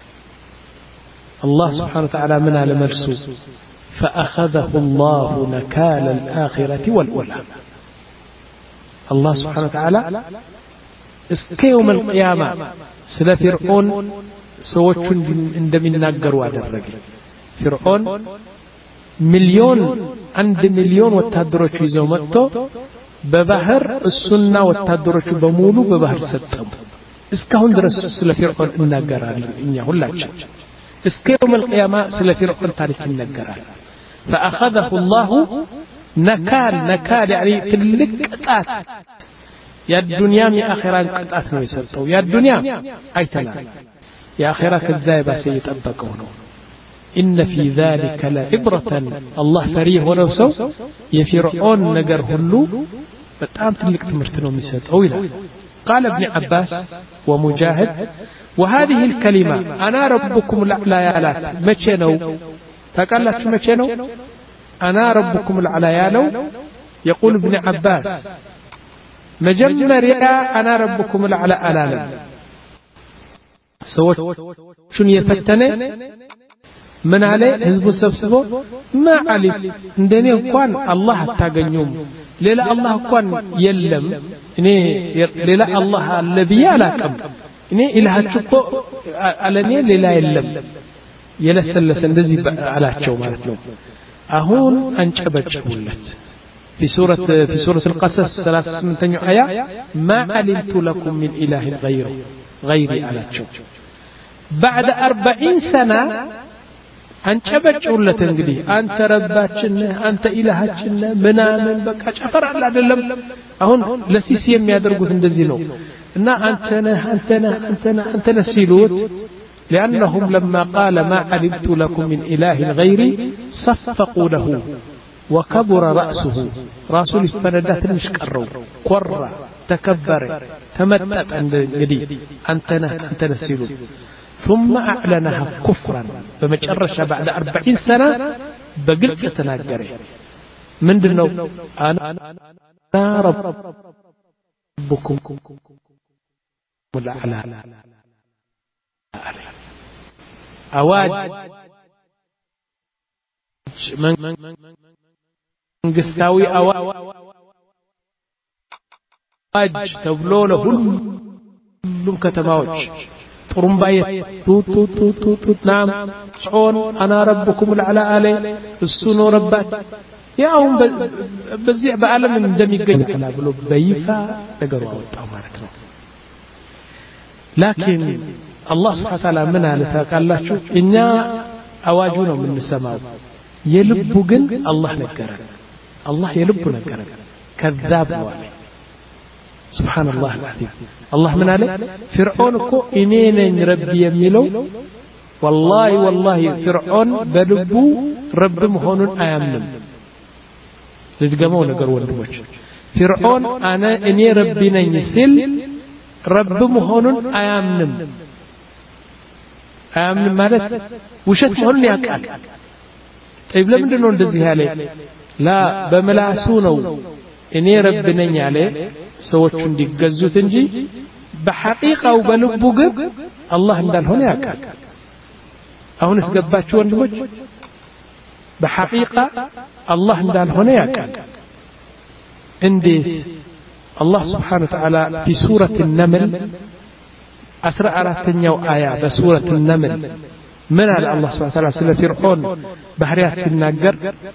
الله سبحانه وتعالى من على مرسو فأخذه الله نكال الآخرة والأولى الله سبحانه وتعالى እስከ يوم القيامة ስለ ፍርዖን ሰዎች እንደሚናገሩ አደረገ ፍርዖን ሚሊዮን አንድ ሚሊዮን ወታደሮች ይዘው መጥቶ በባህር እሱና ወታደሮቹ በሙሉ በባህር ሰጠሙ እስካሁን ድረስ ስለ ፍርዖን እናገራለን እኛ ሁላችን እስከ يوم القيامة ስለ ፍርዖን ታሪክ ይነገራል فأخذه الله نكال نكال يعني ትልቅ ቅጣት يا الدنيا يا آخرة قطعت ነው የሰጠው يا الدنيا አይተናል يا آخرة كذابة سيطبقونه إن في ذلك لعبرة الله فريه ولو سو يفرعون نجر هلو بتأم تلك تمرتنو የሚሰጠው ይላል قال ابن عباس ومجاهد وهذه الكلمة أنا ربكم الأعلى يالات متى ነው ታውቃላችሁ መቼ ነው أنا ربكم الأعلى ያለው يقول ابن عباس መጀመሪያ أنا ربكم الأعلى አላለም ሰዎችን የፈተነ ምን አለ ህዝቡ ሰብስቦ ما علم እንደኔ እንኳን አላህ አታገኙም ሌላ አላህ እንኳን የለም እኔ ሌላ አላህ አለ ብዬ አላቅም እኔ ኢላሃችሁ እኮ አለኔ ሌላ የለም የለሰለሰ እንደዚህ አላቸው ማለት ነው አሁን አንጨበጭቡለት في سورة في سورة القصص ثلاثة وثمانين آية ما علمت لكم من إله غيره غيري على تشوف بعد أربعين سنة አንጨበጭቡለት እንግዲህ አንተ ረባችን አንተ ኢላሃችን ምናምን በቃ ጨፈር አለ አይደለም አሁን ለሲሲ የሚያደርጉት እንደዚህ ነው እና አንተ ነህ አንተ ነህ አንተ ነህ አንተ ነህ ሲሉት لأنهم لما قال ما علمت لكم من إله غيري صفقوا له وكبر رأسه رسول الفردات المشكرو قرر تكبر تمتت عند جديد أنتنا أنتنا السيلو ثم أعلنها كفرا بمجرش بعد أربعين سنة بقلت تناجره من دنو أنا ربكم والأعلى أواج من قستاوي أواج تبلو لهم كتماوج طرمباية توت توت توت توت توت نعم شعون أنا ربكم الأعلى علي السنو ربات يا هم بزيع بعلم من دمي قيل على بلو بيفا تقروا وطامرتنا لكن الله سبحانه وتعالى منها لتقال الله شوف إنا أواجونا من السماء يلبو جن الله نكرن الله يلبو نكرن كذاب وعلي سبحان الله العظيم الله من عليه فرعون كو إنين ربي يميلو والله والله فرعون بلبو رب مهون آيامنم لتقامو نقر والنموش فرعون أنا إني ربي نيسل رب مهون آيامنم آيامنم مالت وشت مهون يأكل طيب لمن دنون دزي هالي لا بملاسونو إني ربي نيني عليه ሰዎች እንዲገዙት እንጂ በሐቂቃው በልቡ ግን አላህ እንዳልሆነ ያውቃል አሁን እስገባችሁ ወንድሞች በሐቂቃ አላህ እንዳልሆነ ያውቃል እንዴት አላህ Subhanahu Wa Ta'ala في سورة النمل أسرع أراتنيو آية بسورة النمل من على الله سبحانه وتعالى سل فرعون بحريات سناجر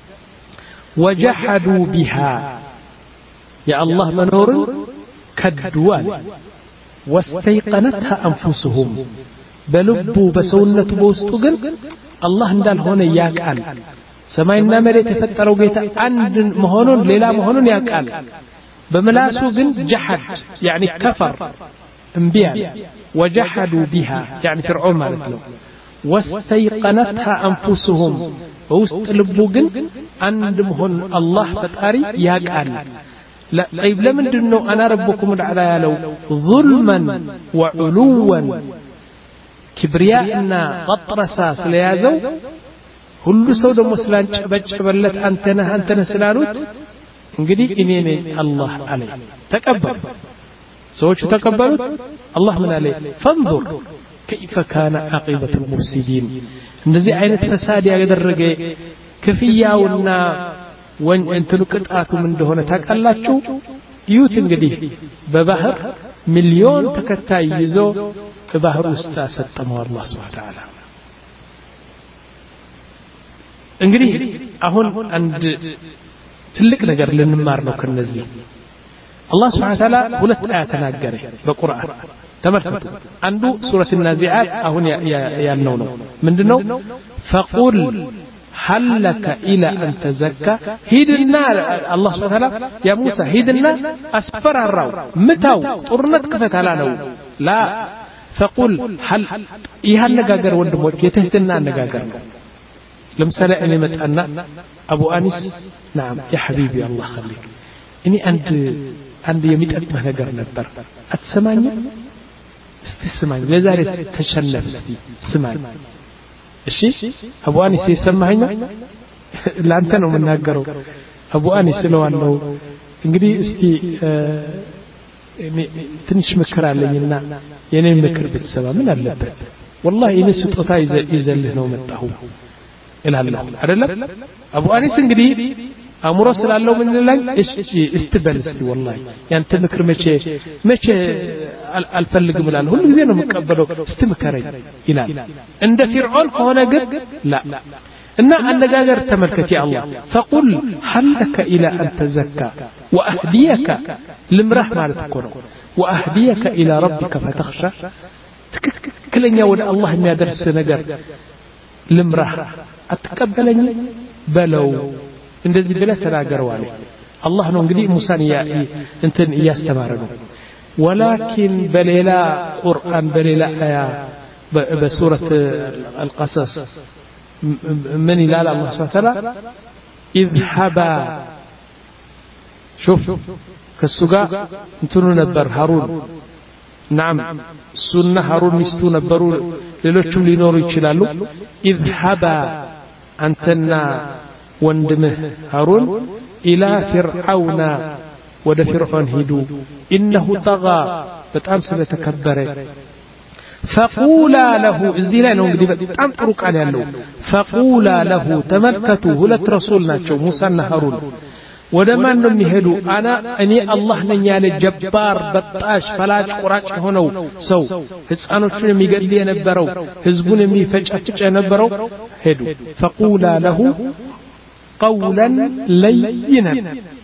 وجحدوا بها يا الله منور كدوان واستيقنتها أنفسهم በልቡ በሰውነቱ በውስጡ ግን አላህ እንዳልሆነ ያቃል ሰማይና መሬት የፈጠረው ጌታ አንድ መሆኑን ሌላ መሆኑን ያቃል በመላሱ ግን جحد يعني كفر انبياء وجحدوا بها يعني فرعون ማለት ነው واستيقنتها انفسهم ውስጥ ልቡ ግን አንድ መሆን አላህ ፈጣሪ ያቃል لا طيب ለምንድነው انا ربكم الاعلى ያለው ظلما وعلوا كبرياءنا غطرسا ስለያዘው ሁሉ ሰው ደግሞ ስላንጨበጨበለት አንተ ነህ አንተ ነህ ስላሉት እንግዲህ እኔ ነኝ አላህ አለ ተቀበሉ ሰዎቹ ተቀበሉት አላህ ምን አለ فانظر كيف كان عاقبة المفسدين እንደዚህ አይነት ፈሳድ ያደረገ ክፍያውና ወንጀሉ ቅጣቱ ምን እንደሆነ ታውቃላችሁ ይዩት እንግዲህ በባህር ሚሊዮን ተከታይ ይዞ በባህር ውስጥ አሰጠመው አላህ Subhanahu Wa Ta'ala እንግዲህ አሁን አንድ ትልቅ ነገር ልንማር ነው ከነዚህ አላህ Subhanahu Wa Ta'ala ሁለት አያ ተናገረ በቁርአን ተመልከቱ አንዱ ሱረት النازعات አሁን ያልነው ነው ምንድነው فقل هل لك الى ان تزكى ሂድና አላህ Subhanahu Wa Ta'ala ያ ሙሳ ሂድና አስፈራራው ምታው ጦርነት ክፈት አላለው ላ فقل هل ይሃነጋገር ወንድሞች የትህትና አነጋገር ነው ለምሳሌ እኔ መጣና አቡ አኒስ نعم يا حبيبي الله يخليك እኔ አንድ አንድ የሚጠቅመህ ነገር ነበር አትሰማኝ እስቲ ስማኝ ለዛሬ ተሸነፍ እስቲ ስማኝ እሺ አቡ አኒስ ይሰማኝ ላንተ ነው የምናገረው አቡ አኒስ ስለዋለው እንግዲህ እስቲ ትንሽ ምክር አለኝና የኔ ምክር ብትሰማ ምን አለበት والله እኔ ስጦታ ይዘልህ ነው መጣሁ እላለሁ አይደለም አቡ አኒስ እንግዲህ አምሮ ስላለው ምን ላይ እሺ እስትበል እስቲ والله ያንተ ምክር መቼ መቼ አልፈልግም እላለሁ ሁሉ ጊዜ ነው መቀበለው እስቲ ምከረኝ ይላል እንደ ፍርዖን ከሆነ ግን ላ እና አነጋገር ተመልከት ያ አላህ فقل هل لك الى ان تزكى واهديك لمرح ማለት እኮ ነው واهديك الى ربك فتخشى ትክክለኛ ወደ አላህ የሚያደርስ ነገር ልምራህ አትቀበለኝ በለው እንደዚህ ብለህ ተናገረው አለ አላህ ነው እንግዲህ ሙሳን ያ እንትን ያስተማረ ነው ولكن بليلا قرآن بليلا آية بسورة القصص من إلى الله سبحانه وتعالى اذهبا شوف كالسقاء انتنو نبر هارون نعم سنة هارون مستو نبروا للوچم لينورو يچلالو اذهبا أنتنا وندمه هارون إلى فرعون ወደ ፍርዖን ሄዱ انه طغى በጣም ስለተከበረ فقولا له እዚህ ላይ ነው እንግዲህ በጣም ጥሩ ቃል ያለው فقولا له ተመልከቱ ሁለት ረሱል ናቸው ሙሳና ሃሩን ወደ ማን ነው የሚሄዱ አና እኔ አላህ ነኝ ያለ ጀባር በጣሽ ፈላጭ ቁራጭ ሆነው ሰው ህፃኖቹን የሚገድል የነበረው ህዝቡን የሚፈጫጭጭ የነበረው ሄዱ فقولا له قولا لينا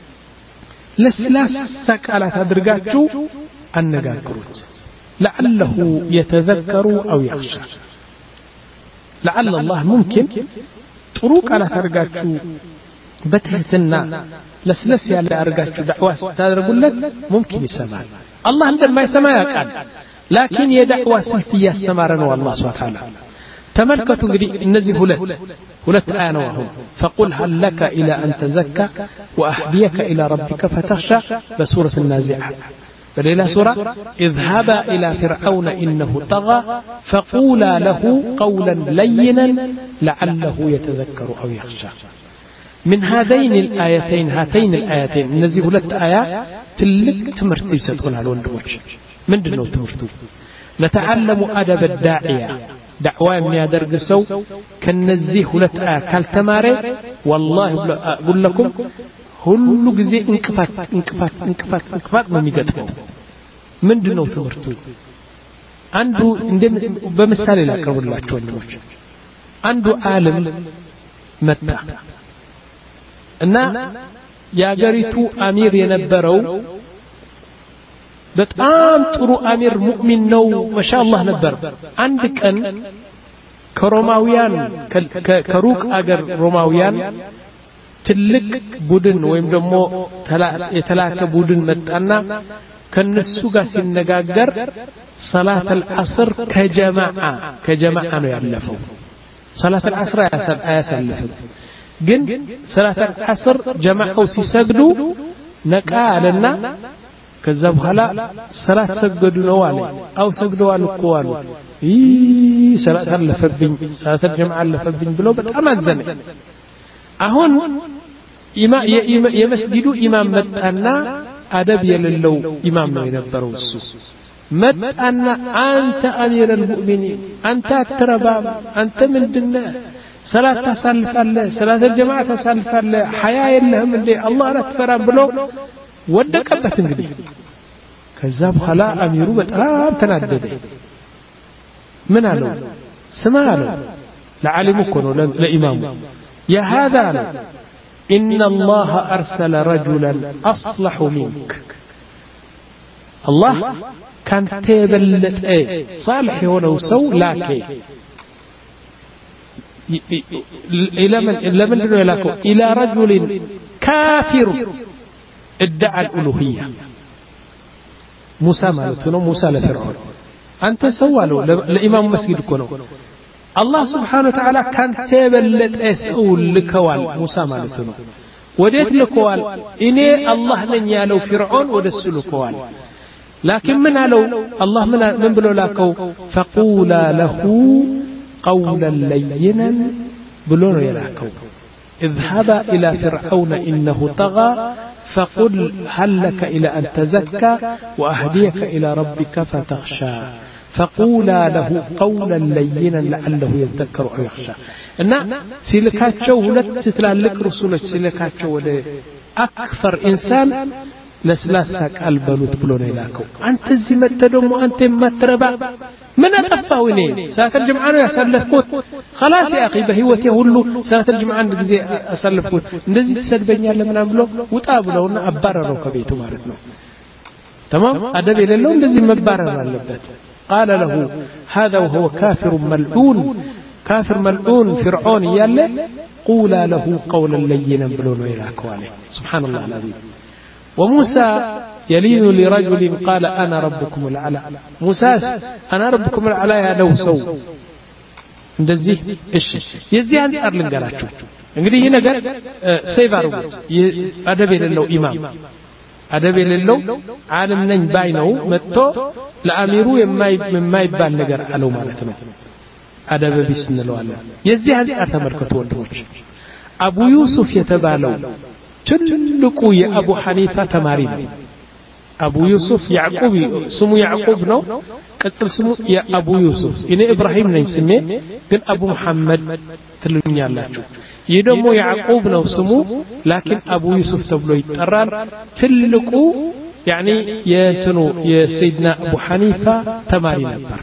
لسلاس ቃላት አድርጋችሁ አነጋግሩት لعله يتذكر او يخشى لعل الله ممكن ጥሩ ቃላት አድርጋችሁ በትህትና ለስለስ ያለ አድርጋችሁ ዳዕዋ ስታደርጉለት ممكن ይሰማል አላህ እንደማይሰማ ያውቃል لكن የዳዕዋ ስልት ያስተማረ ነው አላህ Subhanahu Wa Ta'ala ተመልከቱ እንግዲህ እነዚህ ሁለት ሁለት አያ ነው አሁን فقل هل لك الى ان تزكى واهديك الى ربك فتخشى بسوره النازعات بليلة سورة اذهبا الى فرعون انه طغى فقولا له قولا لينا لعله يتذكر او يخشى من هذين الايتين هاتين الايتين እነዚህ ሁለት አያ ትልቅ ትምህርት ይሰጡናል ወንድሞች ምንድነው ትምህርቱ نتعلم ادب الداعيه دعوة የሚያደርግ ሰው ከነዚህ ሁለት አያ ካልተማረ والله اقول لكم ሁሉ ጊዜ እንቅፋት እንቅፋት እንቅፋት እንቅፋት ነው የሚገጥመው ምንድነው ትምህርቱ አንዱ እንደ በምሳሌ ላቀርብላችሁ ወንድሞች አንዱ ዓለም መጣ እና ያገሪቱ አሚር የነበረው በጣም ጥሩ አሚር ሙእሚን ነው ማሻአላህ ነበር አንድ ቀን ከሮማውያን ከሩቅ አገር ሮማውያን ትልቅ ቡድን ወይም ደግሞ የተላከ ቡድን መጣና ከነሱ ጋር ሲነጋገር ሰላት አልዓስር ከጀማዓ ከጀማዓ ነው ያለፈው ሰላት አልዓስር አያሳልፍም ግን ሰላት አልዓስር ጀማዓው ሲሰግዱ ነቃ አለና ከዛ በኋላ ሰላት ሰገዱ ነው አለ አው ሰግደዋል እኮ አሉ ኢ ሰላት አለፈብኝ ሰላት ጀማዓ አለፈብኝ ብሎ በጣም አዘነ አሁን የመስጊዱ ኢማም መጣና አደብ የሌለው ኢማም ነው የነበረው እሱ መጣና አንተ አሚር አልሙእሚኒን አንተ አትረባም አንተ ምንድነህ ሰላት ታሳልፋለህ ሰላት ጀማዓ ታሳልፋለህ ሐያ የለህም እንዴ አላህ አትፈራም ብሎ ወደቀበት እንግዲህ ከዛ በኋላ አሚሩ በጣም ተናደደ ምን አለው ስማ አለው ለዓሊሙ እኮ ነው ለኢማሙ يا هذا إن الله أرسل رجلا أصلح منك الله كان تبلت ايه صالح هنا وسو لكن إلى من إلى من يلاكو إلى رجل كافر ادعى الألوهية موسى مالتنا موسى لفرعون أنت سوالو لإمام مسجد كونه الله سبحانه وتعالى كان تبلت أسئول لكوال موسى مالتنا وديت لكوال إني الله من يالو فرعون ودس لكوال لكن من علو الله من من بلو لاكو فقولا له قولا لينا بلو يلاكو اذهبا إلى فرعون إنه طغى فقل هل لك إلى أن تزكى وأهديك إلى ربك فتخشى فقولا له قولا لينا لعله يذكر أو يخشى إن سيلكاتشو هلت تتلالك رسولك سيلكاتشو أكثر إنسان لسلاسك البلوت بلون إلاكو أنت الزمت تدوم وأنت متربع من أطفاوني ساعة الجمعة يسلف قوت خلاص يا أخي بهيوتي هلو ساعة الجمعة نجزي أسلف قوت نزي تسلبني على من أملو وتقابلون أبرروا كبيتو مارتنا تمام أدبي لله نزي مبرر على اللبات قال له هذا وهو كافر ملعون كافر ملعون فرعون يالله قولا له قولا لينا بلون إلاكو عليه سبحان الله العظيم وموسى يلين لرجل قال أنا ربكم الأعلى موسى أنا ربكم الأعلى يا لو سو እንደዚህ እሺ የዚህ አንፃር ልንገራችሁ እንግዲህ ይሄ ነገር ሰይፍ አርጉት አደብ የሌለው ኢማም አደብ የሌለው ዓለም ነኝ ባይ ነው መጥቶ ለአሚሩ የማይባል ነገር አለው ማለት ነው አደብ ቢስ እንለዋለን የዚህ አንፃር ተመልከቱ ወንድሞች አቡ ዩሱፍ የተባለው ትልቁ የአቡ ሐኒፋ ተማሪ ነው አቡ ዩሱፍ ያዕቁብ ስሙ ያዕቁብ ነው ቅጽል ስሙ የአቡ ዩሱፍ እኔ ኢብራሂም ነኝ ስሜ ግን አቡ መሐመድ ትሉኛላችሁ ይህ ደግሞ ያዕቁብ ነው ስሙ ላኪን አቡ ዩሱፍ ተብሎ ይጠራል ትልቁ يعني የእንትኑ የሰይድና አቡ ሐኒፋ ተማሪ ነበር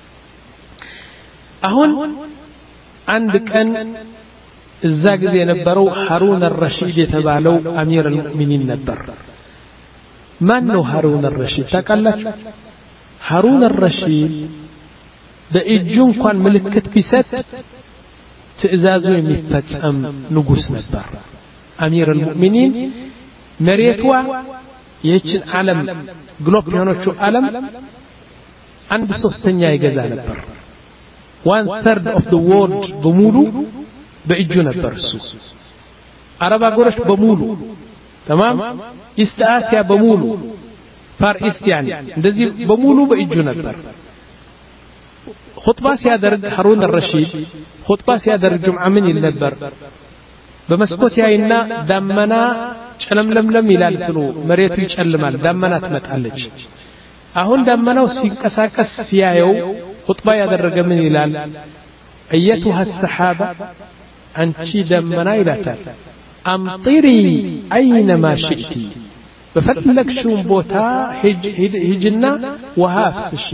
አሁን አንድ ቀን እዛ ጊዜ የነበረው ሃሩን አልረሺድ የተባለው አሚር አልሙእሚኒን ነበር ማን ነው ሃሩን አልረሺድ ታውቃላችሁ ሃሩን አልረሺድ በእጁ እንኳን ምልክት ቢሰጥ ትእዛዙ የሚፈጸም ንጉስ ነበር አሚር አልሙእሚኒን መሬቷ ይህችን ዓለም ግሎብ የሆነችው ዓለም አንድ ሶስተኛ ይገዛ ነበር one third of the world በሙሉ በእጁ ነበር እሱ አረብ አገሮች በሙሉ تمام ኢስት አሲያ በሙሉ ፋር ኢስት يعني እንደዚህ በሙሉ በእጁ ነበር ኹጥባ ሲያደርግ ሃሩን አልረሺድ ኹጥባ ሲያደርግ ጁምዓ ምን ይል ነበር በመስኮት ያይና ዳመና ጨለምለምለም ይላል ትሉ መሬቱ ይጨልማል ዳመና ትመጣለች አሁን ዳመናው ሲንቀሳቀስ ሲያየው ኹጥባ ያደረገ ምን ይላል ايتها السحابه አንቺ ደመና ይላታል አምጢሪ አይነማ ሽእቲ በፈለግሽው ቦታ ሂጅና ወሃፍስሺ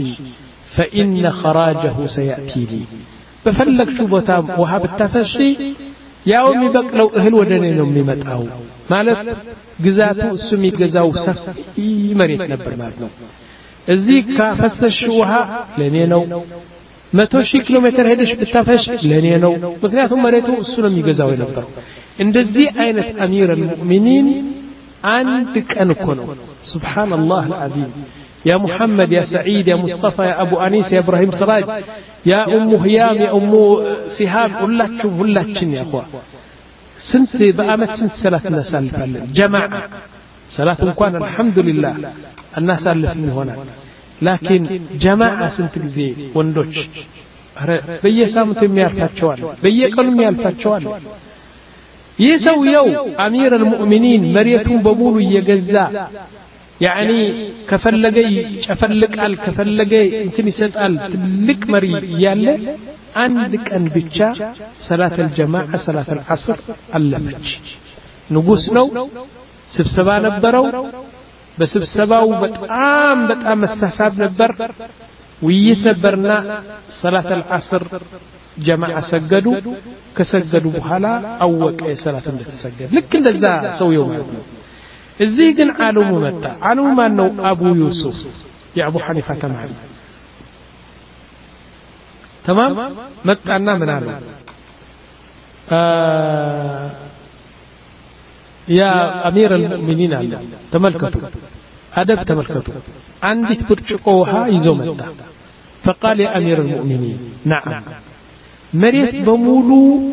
فإن خراجه سيأتيني بفلك شو بوتا وهاب التفشي ያው የሚበቅለው እህል ወደኔ ነው የሚመጣው ማለት ግዛቱ እሱ የሚገዛው ሰፊ መሬት ነበር ማለት ነው እዚህ ካፈሰሽ ውሃ ለኔ ነው መቶ ሺህ ኪሎ ሜትር ሄደሽ ብታፈሽ ለኔ ነው ምክንያቱም መሬቱ እሱ ነው የሚገዛው የነበረው እንደዚህ አይነት አሚር አልሙእሚኒን አንድ ቀን እኮ ነው ሱብሃንአላህ አልዓዚም يا محمد يا سعيد يا مصطفى يا أبو أنيس يا إبراهيم سراج يا أم هيام يا أم سهام ሁላችሁም ሁላችን يا أخوة سنت بأمت سنت صلاة نسالف جماعة صلاة እንኳን الحمد لله እናሳልፍን ይሆናል لكن جماعة سنت ጊዜ ወንዶች አረ በየሳምንቱ የሚያልፋቸው አለ በየቀኑ የሚያልፋቸው አለ ይሰውየው አሚር አልሙእሚኒን መሬቱን በሙሉ እየገዛ يعني كفلجة يشفلك على كفلجة يمكن يسأل تلك مري ياله عندك أن بتشا صلاة الجماعة صلاة العصر علمتش نقصنو سبسبا نبرو بسبسبا وبتأم بتأم السحاب نبر ويتنبرنا صلاة العصر جماعة سجدوا كسجدوا بحالا أوك أي صلاة تسجد لكن ذا سويوا እዚህ ግን ዓለሙ መጣ ዓለሙ ማን ነው አቡ ዩሱፍ የአቡ ሐኒፋ ተማሪ تمام መጣና ምን አለ ያ አሚር አልሙእሚኒን አለ ተመልከቱ አደብ ተመልከቱ አንዲት ብርጭቆ ውሃ ይዞ መጣ فقال يا امير المؤمنين نعم መሬት በሙሉ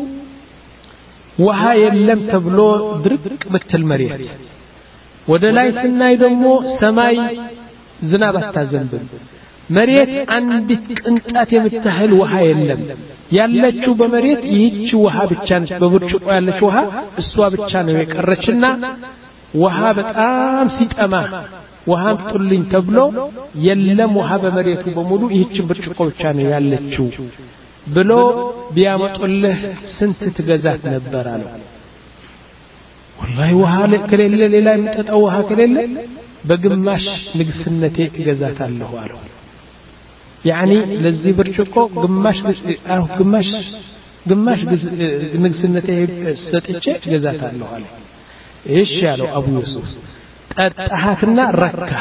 ውሃ የለም ተብሎ ድርቅ ምትል መሬት ወደ ላይ ስናይ ደግሞ ሰማይ ዝናብ አታዘንብም መሬት አንዲት ቅንጣት የምታህል ውሃ የለም ያለችው በመሬት ይህች ውሃ ብቻ ነች በብርጭቆ ያለች ውሃ እሷ ብቻ ነው የቀረችና ውሃ በጣም ሲጠማ ውሃም ጥልኝ ተብሎ የለም ውሃ በመሬቱ በሙሉ ይህች ብርጭቆ ብቻ ነው ያለችው ብሎ ቢያመጡልህ ስንት ትገዛት ነበር አለ والله وها كليل لا يمطጣው ውሃ ከሌለ በግማሽ ንግስነቴ እገዛታለሁ አለው يعني ለዚህ ብርጭቆ ግማሽ አው ግማሽ ግማሽ ንግስነቴ ሰጥቼ እገዛታለሁ አለ እሺ ያለው አቡ ዩሱፍ ጠጣሃትና ረካ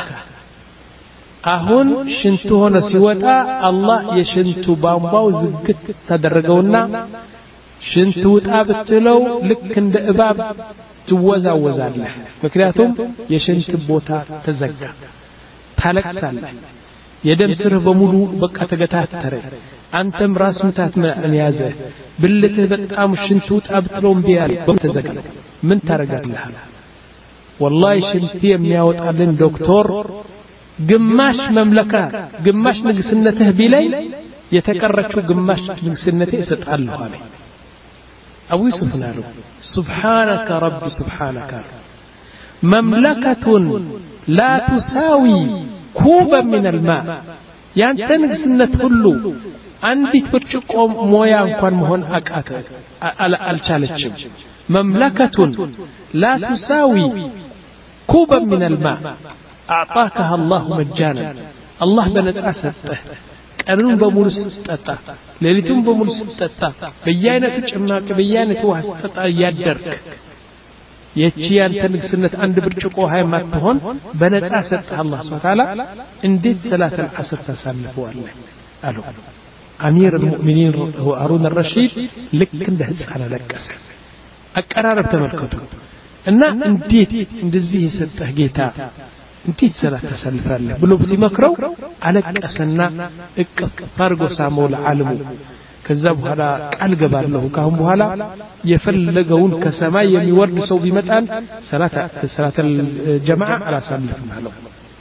አሁን ሽንቱ ሆነ ሲወጣ አላህ የሽንቱ ባምባው ዝግት ተደረገውና ሽንቱ ውጣ ብትለው ልክ እንደ እባብ ትወዛወዛለህ ምክንያቱም የሽንት ቦታ ተዘጋ ታለቅሳለህ የደም ስርህ በሙሉ በቃ ተገታተረ አንተም ራስ ምታት ማን ያዘ ብልትህ በጣም ሽንት ውጣ ብትለው ቢያል ተዘጋ ምን ታረጋለህ والله ሽንት የሚያወጣልን ዶክተር ግማሽ መምለካ ግማሽ ንግስነትህ ቢላይ የተቀረችው ግማሽ ንግስነቴ እሰጣለሁ አለ أبو يوسف نالو سبحانك رب سبحانك مملكة لا تساوي كوبا من الماء يعني تنقسنت كله عندي تبرشقو مويا انكوان مهون أكاتا الچالتشم مملكة لا تساوي كوبا من الماء أعطاكها الله مجانا الله بنزع سته ቀኑን በሙሉ ስትጠጣ ሌሊቱን በሙሉ ስትጠጣ በየአይነቱ ጭማቂ በየአይነቱ ውሃ ስትጠጣ ያደርክ የቺ ያንተ ንግስነት አንድ ብርጭቆ ውሃ የማትሆን በነፃ ሰጠህ አላህ Subhanahu Ta'ala እንዴት ሰላተል ዐስር ተሳልፈዋለህ አሉ አሚር አልሙእሚኒን ሃሩን አልረሺድ ልክ እንደ ህፃን ለቀሰ አቀራረብ ተመልከቱ እና እንዴት እንደዚህ የሰጠህ ጌታ እንዴት ሰላት ተሰልፋለህ ብሎ ሲመክረው አለቀሰና እቅፍ አርጎ ሳመው ለዓለሙ ከዛ በኋላ ቃል ገባለሁ ካሁን በኋላ የፈለገውን ከሰማይ የሚወርድ ሰው ቢመጣን ሰላት ሰላት الجماعه አላሳልፍም አለው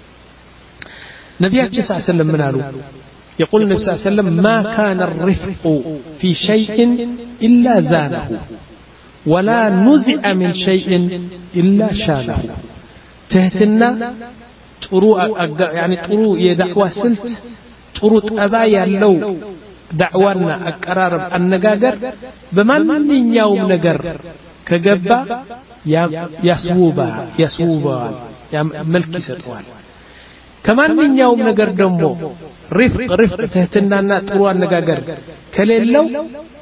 ነብያችን ሰለላሁ ዐለይሂ ወሰለም ምን አሉ يقول النبي صلى الله عليه وسلم ما كان الرفق في شيء إلا زانه ولا نزع من شيء إلا شانه تهتنا ጥሩ يعني ጥሩ የዳዕዋ ስልት ጥሩ ጠባይ ያለው ዳዕዋና አቀራረብ አነጋገር በማንኛውም ነገር ከገባ ያስውባ ያስውባል መልክ ይሰጠዋል ከማንኛውም ነገር ደግሞ ሪፍቅ ሪፍቅ ትህትናና ጥሩ አነጋገር ከሌለው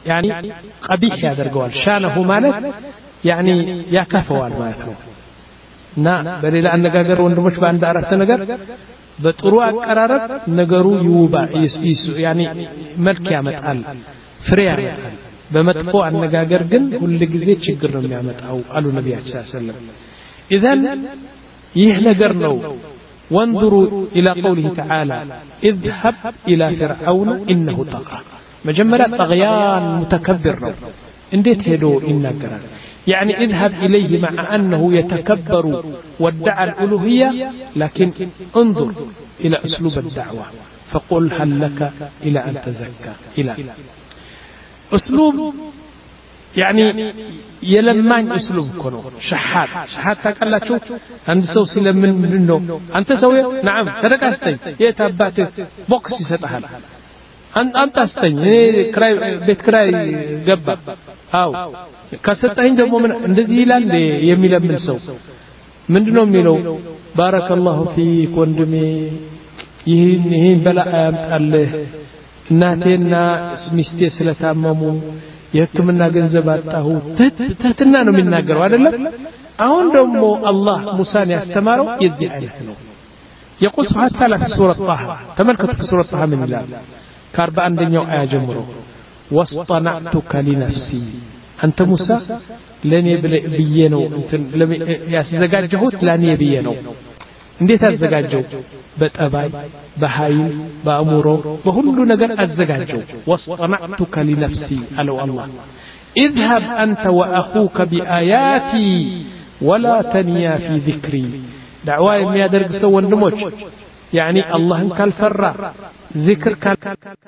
يعني قبيح ያደርገዋል ሻነሁ ማለት يعني ያከፈዋል ማለት ነው እና በሌላ አነጋገር ወንድሞች በአንድ አረፍተ ነገር በጥሩ አቀራረብ ነገሩ ይውባ يعني መልክ ያመጣል ፍሬ ያመጣል በመጥፎ አነጋገር ግን ሁሉ ጊዜ ችግር ነው የሚያመጣው አሉ ነብያችን ሰለላሁ ዐለይሂ ወሰለም اذن ይህ ነገር ነው وانظروا إلى قوله تعالى اذهب إلى فرعون إنه طغى مجمرة طغيان متكبر رو انديت هدو إنقرا يعني اذهب إليه مع أنه يتكبر وادعى الألوهية لكن انظر إلى أسلوب الدعوة فقل هل لك إلى أن تزكى إلى أسلوب يعني يلمان اسلوب كنو شحات شحات تقلاچو عند سو سلمن منو انت سوي نعم صدق استي يتابات بوكس يسطحال انت استي كراي بيت كراي ገባ አው ከሰጠኝ ደግሞ ምን እንደዚህ ይላል የሚለምን ሰው ምንድነው የሚለው ባረከላሁ ፊክ ወንድሜ ይሄን ይሄን በላ ያምጣልህ እናቴና ሚስቴ ስለታመሙ የህክምና ገንዘብ አጣሁ ተትና ነው የሚናገረው አይደለም አሁን ደግሞ አላህ ሙሳን ያስተማረው የዚህ አይነት ነው يقول سبحانه وتعالى في سورة طه تملكت في سورة طه من الله كاربا عندنا آية جمره واصطنعتك لنفسي أنت موسى لن يبينوا أنت لم يزجاجهوت لن يبينوا እንዴት አዘጋጀው በጠባይ በኃይል በአእምሮ በሁሉ ነገር አዘጋጀው ወስጠናዕቱከ لنفسي አለው አላህ اذهب أنت وأخوك بآياتي ولا تنيا في ذكري دعوة የሚያደርግ ሰው ወንድሞች يعني አላህን ካልፈራ ذكر ካል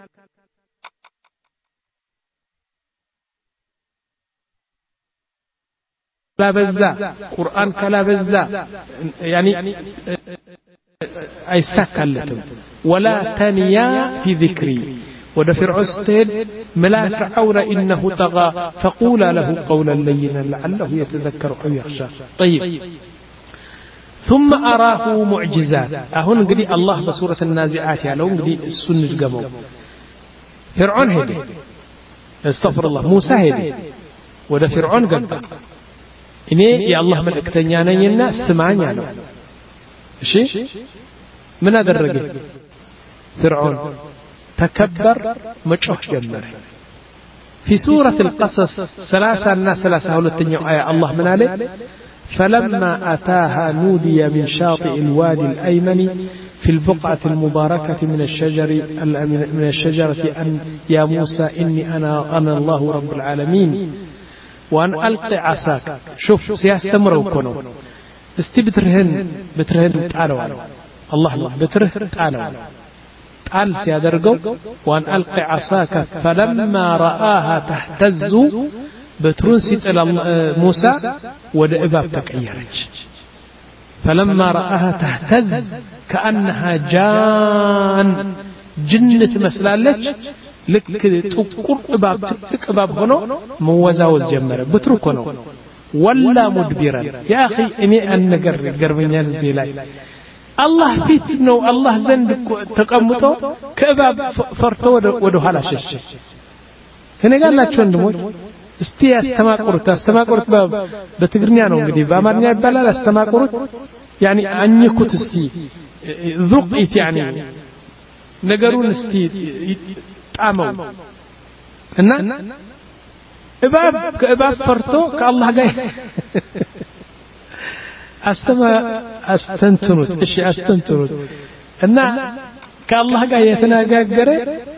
لا بزا قرآن كلا بزا يعني أي سكالتم ولا تنيا في ذكري ود فرعون استهد ملا فرعون إنه طغى فقولا له قولا لينا لعله يتذكر أو يخشى طيب ثم أراه معجزات أهون قدي الله بسورة النازعات يالون قدي السنة قمو فرعون هدي استغفر الله موسى هدي ود فرعون قبل እኔ የአላህ መልእክተኛ ነኝና ስማኝ አለው እሺ ምን አደረገ فرعون تكبر مጮህ ጀመረ في سورة القصص ثلاثة الناس ثلاثة ሁለተኛው آية الله من عليه فلما أتاها نودي من شاطئ الوادي الأيمن في البقعة المباركة من الشجر من الشجرة أن يا موسى إني أنا أنا الله رب العالمين وأن ألقي عصاك شوف سيستمروا كونوا استي بترهن بترهن تعالوا الله الله بتره تعالوا تعال سيادرقوا وأن ألقي عصاك فلما رآها تهتز بترون سيتل موسى ودأباب تكعيرج فلما رآها تهتز كأنها جان جنة مسلالج لك تقر إباب تك إباب هنا موزاوز جمرة بترك هنا ولا مدبرا يا أخي إني أن قر قربنيان زيلاي الله فيتنو الله زند تقمطه كإباب فرتو ودو حالا شش هنا قال لا تشون دموج استي استماع قرط استماع قرط بتقرنيانو قدي بامرنيا بلا استماع قرط يعني أني كتستي ذوقيت يعني نقرون استي ጣመው እና እባብ ከእባብ ፈርቶ ከአላህ ጋር አስተማ አስተንትኑት እሺ አስተንትኑት እና ከአላህ ጋር የተነጋገረ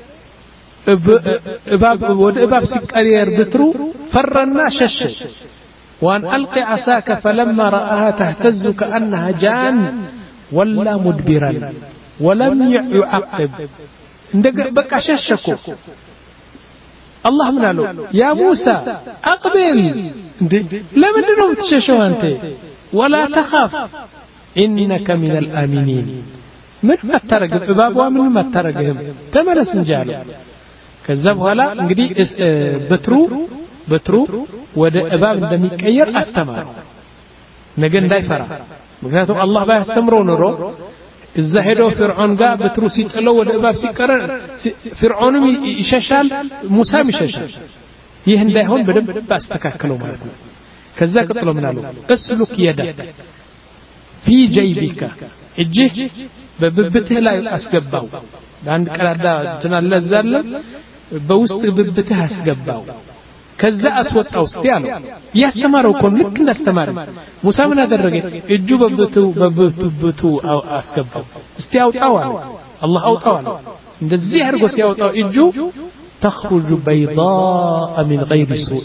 እባብ ወደ እባብ ሲቀየር ብትሩ ፈረና ሸሸ وان القي عصاك فلما راها تهتز كانها جان ولا مدبرا ولم يعقب بقى ششكو الله من قالوا يا موسى أقبل لمن دنو تششو أنت ولا تخاف إنك من الآمنين من ما ترقب إبابوا من ما ترقهم تمنى سنجالو كذبوا هلا نقدي بترو بترو وده إباب دمي كير أستمروا نجن دايفرا مكانته الله بقى استمروا نرو إذا هدوا فرعون قا بتروسي تلو وده إباب سكر فرعون يششال موسى يششال ይህ እንዳይሆን በደንብ አስተካክለው ማለት ነው ከዛ ቀጥሎ ምን አሉ እስሉክ يدك في جيبك እጅህ በብብትህ ላይ አስገባው አንድ ቀዳዳ ተናለዛለ በውስጥ ብብትህ አስገባው ከዛ አስወጣው እስቲ አለው ያስተማረው ኮን ልክ እንዳስተማረ ሙሳ ምን አደረገ እጁ በብቱ በብቱ አስገባው እስቲ አውጣው አለ አላህ አውጣው አለ እንደዚህ አድርጎ ሲያወጣው እጁ تخرج بيضاء من غير سوء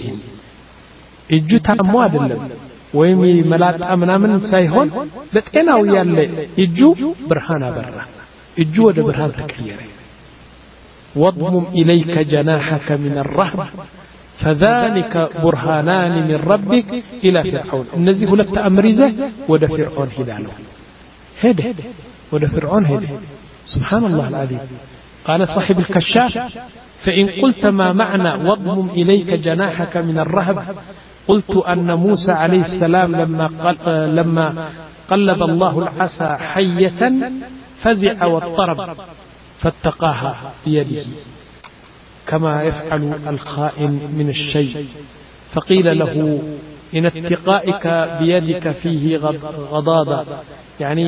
እጁ ታሞ አይደለም ወይም መላጣ ምናምን ሳይሆን በጤናው ያለ እጁ ብርሃን አበራ እጁ ወደ ብርሃን ተቀየረ واضمم إليك جناحك من الرهب فذلك برهانان من ربك إلى فرعون النزي هو التأمريزة ود فرعون هداله هده ود فرعون هده سبحان الله العظيم قال صاحب الكشاف فإن قلت ما معنى واضمم إليك جناحك من الرهب قلت أن موسى عليه السلام لما قل لما قلب الله العصا حية فزع واضطرب فاتقاها بيده كما يفعل الخائن من الشيء فقيل له إن اتقائك بيدك فيه غضاضة يعني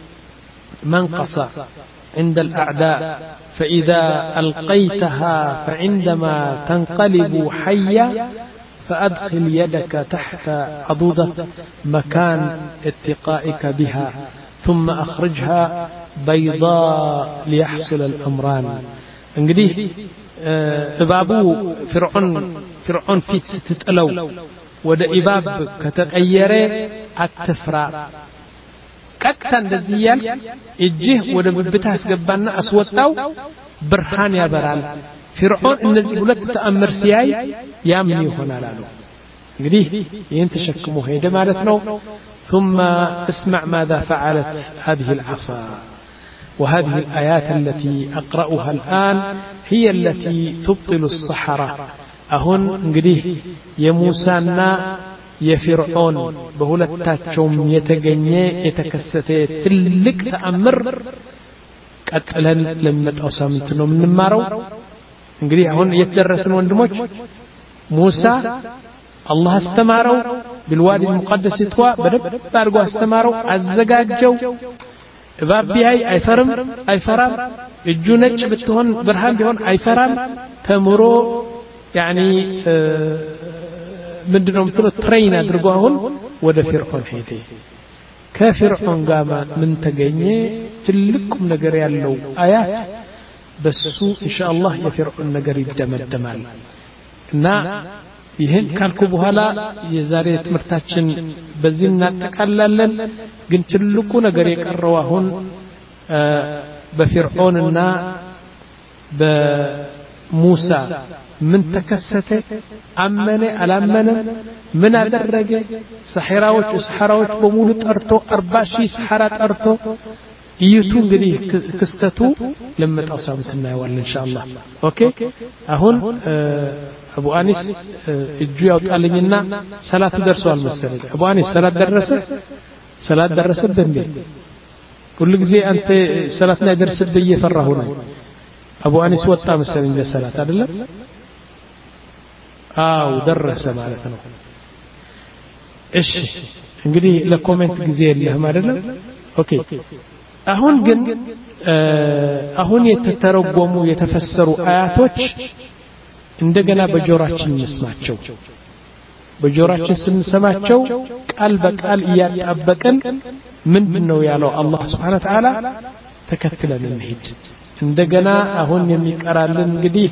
منقصة عند الأعداء فإذا ألقيتها فعندما تنقلب حية فأدخل يدك تحت عضوضة مكان اتقائك بها ثم أخرجها بيضاء ليحصل الأمران انقديه إبابو فرعون فرعون في ستتقلو ودا إباب كتقيري التفرا كتا اندزيال اجيه ودا ببتها سقبانا أسوطاو برهان يا برال فرعون النزي قلت تأمر سياي يامني هنا لالو እንግዲህ ይህን ተሸክሞ ሄደ ማለት ነው ثم اسمع ماذا فعلت هذه العصا وهذه الآيات التي أقرأها الآن هي التي تبطل السحرة أهن እንግዲህ የሙሳና የፍርዖን በሁለታቸውም የተገኘ የተከሰተ ትልቅ ተአምር ቀጥለን ለመጣው ሳምንት ነው የምንማረው እንግዲህ አሁን የተደረሰን ወንድሞች ሙሳ الله استمارو بالوادي المقدس توا بدب بارغو استمارو ازغاجو اباب بياي ايفرم ايفرام اجو نچ بتهون برهان بيهون ايفرام تمرو يعني ምንድነው ምትለው ትሬን አድርጎ አሁን ወደ ፍርዖን ሄደ ከፍርዖን ጋር ምን ተገኘ ትልቁም ነገር ያለው አያት በሱ ኢንሻአላህ የፍርዖን ነገር ይደመደማል እና ይሄን ካልኩ በኋላ የዛሬ ትምህርታችን በዚህ እናጠቃላለን ግን ትልቁ ነገር የቀረው አሁን በፍርዖንና በሙሳ ምን ተከሰተ አመነ አላመነ ምን አደረገ ሰሐራዎች ሰሐራዎች በሙሉ ጠርቶ አርባ ሺህ ሰሐራ ጠርቶ ይቱ እንግዲህ ክስተቱ ለመጣው ሳምንት እናየዋለን ኢንሻአላህ ኦኬ አሁን አቡ አኒስ እጁ ያውጣልኝና ሰላቱ ደርሷል መሰለኝ አቡ አኒስ ሰላት ደረሰ ሰላት ደረሰብህ እንዴ ሁሉ ጊዜ አንተ ሰላት ላይ ደርሰብህ እየፈራሁ ነው አቡ አኒስ ወጣ መሰለኝ ለሰላት አይደለም አው ደረሰ ማለት ነው እሺ እንግዲህ ለኮሜንት ጊዜ የለህም አይደለም ኦኬ አሁን ግን አሁን የተተረጎሙ የተፈሰሩ አያቶች እንደገና በጆሮአችን እንስማቸው በጆሮአችን ስንሰማቸው ቃል በቃል እያጣበቀን ምንድነው ያለው አላህ Subhanahu Wa Ta'ala ተከትለን እንሂድ እንደገና አሁን የሚቀራልን እንግዲህ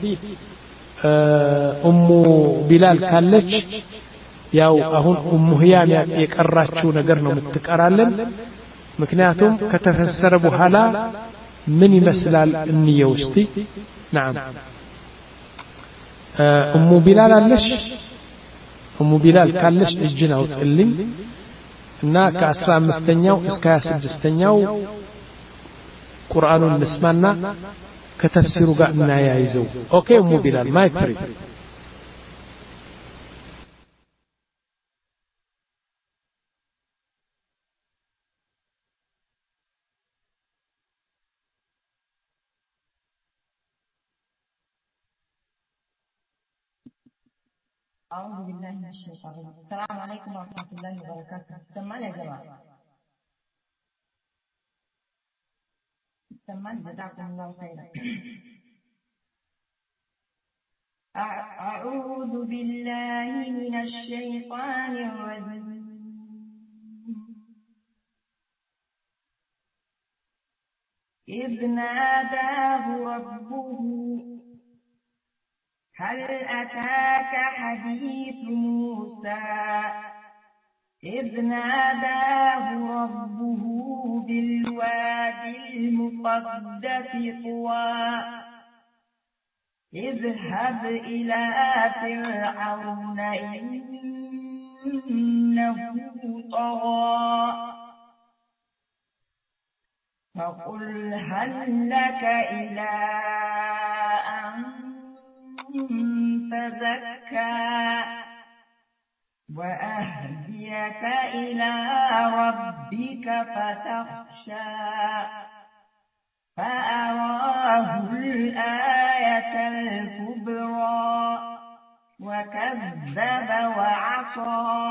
ኡሙ ቢላል ካለች ያው አሁን ኡሙ ህያም የቀራችው ነገር ነው የምትቀራልን ምክንያቱም ከተፈሰረ በኋላ ምን ይመስላል እንየው እስቲ نعم ኡሙ ቢላል አለሽ ኡሙ ቢላል ካለሽ እጅን አውጥልኝ እና ከ15ኛው እስከ ሃያ ስድስተኛው ቁርአኑን እንስማና ከተፍሲሩ ጋር እናያይዘው ኦኬ ኡሙ ቢላል ማይክ ፍሪ أعوذ بالله من الشيطان الرجيم. السلام عليكم ورحمة الله وبركاته. سمعني يا جماعة. سمعني جزاكم الله خيرا. أعوذ بالله من الشيطان الرجيم. إذ ناداه ربه هل أتاك حديث موسى إذ ناداه ربه بالوادي المقدس طوى اذهب إلى فرعون إنه طغى فقل هل لك إلى أن تزكى وأهديك إلى ربك فتخشى فأراه الآية الكبرى وكذب وعصى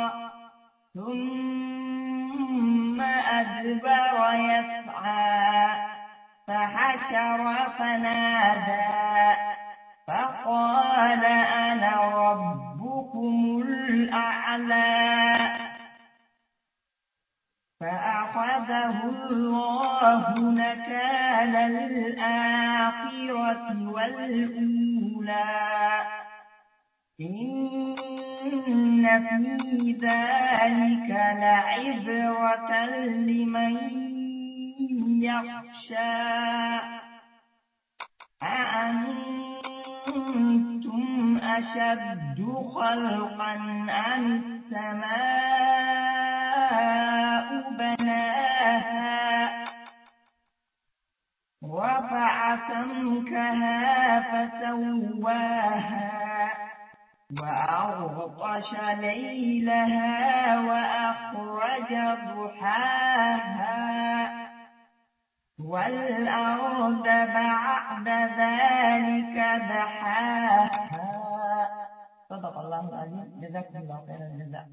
ثم أدبر يسعى فحشر فنادى فقال أنا ربكم الأعلى فأخذه الله نكال الآخرة والأولى إن في ذلك لعبرة لمن يخشى أأنتم أشد خلقا أم السماء بناها رفع سمكها فسواها وأغطش ليلها وأخرج ضحاها والأرض بعد ذلك دحاها. صدق الله العظيم. جزاكم الله خير الجزاء.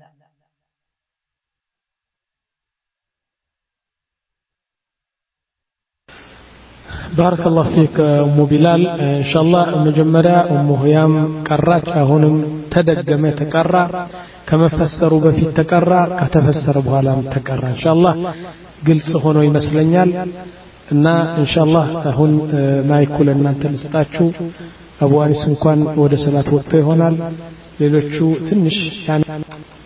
بارك الله فيك أم بلال. إن شاء الله مجمرة أم هيام قرات أهونم تدقم تقرأ كما فسروا بفي تقرأ كتفسر بغالام تقرأ إن شاء الله قلت صهونو يمسلنيال እና ኢንሻአላህ አሁን ማይኩል እናንተ ልስጣችሁ አቡ አኒስ እንኳን ወደ ሰላት ወጥቶ ይሆናል ሌሎቹ ትንሽ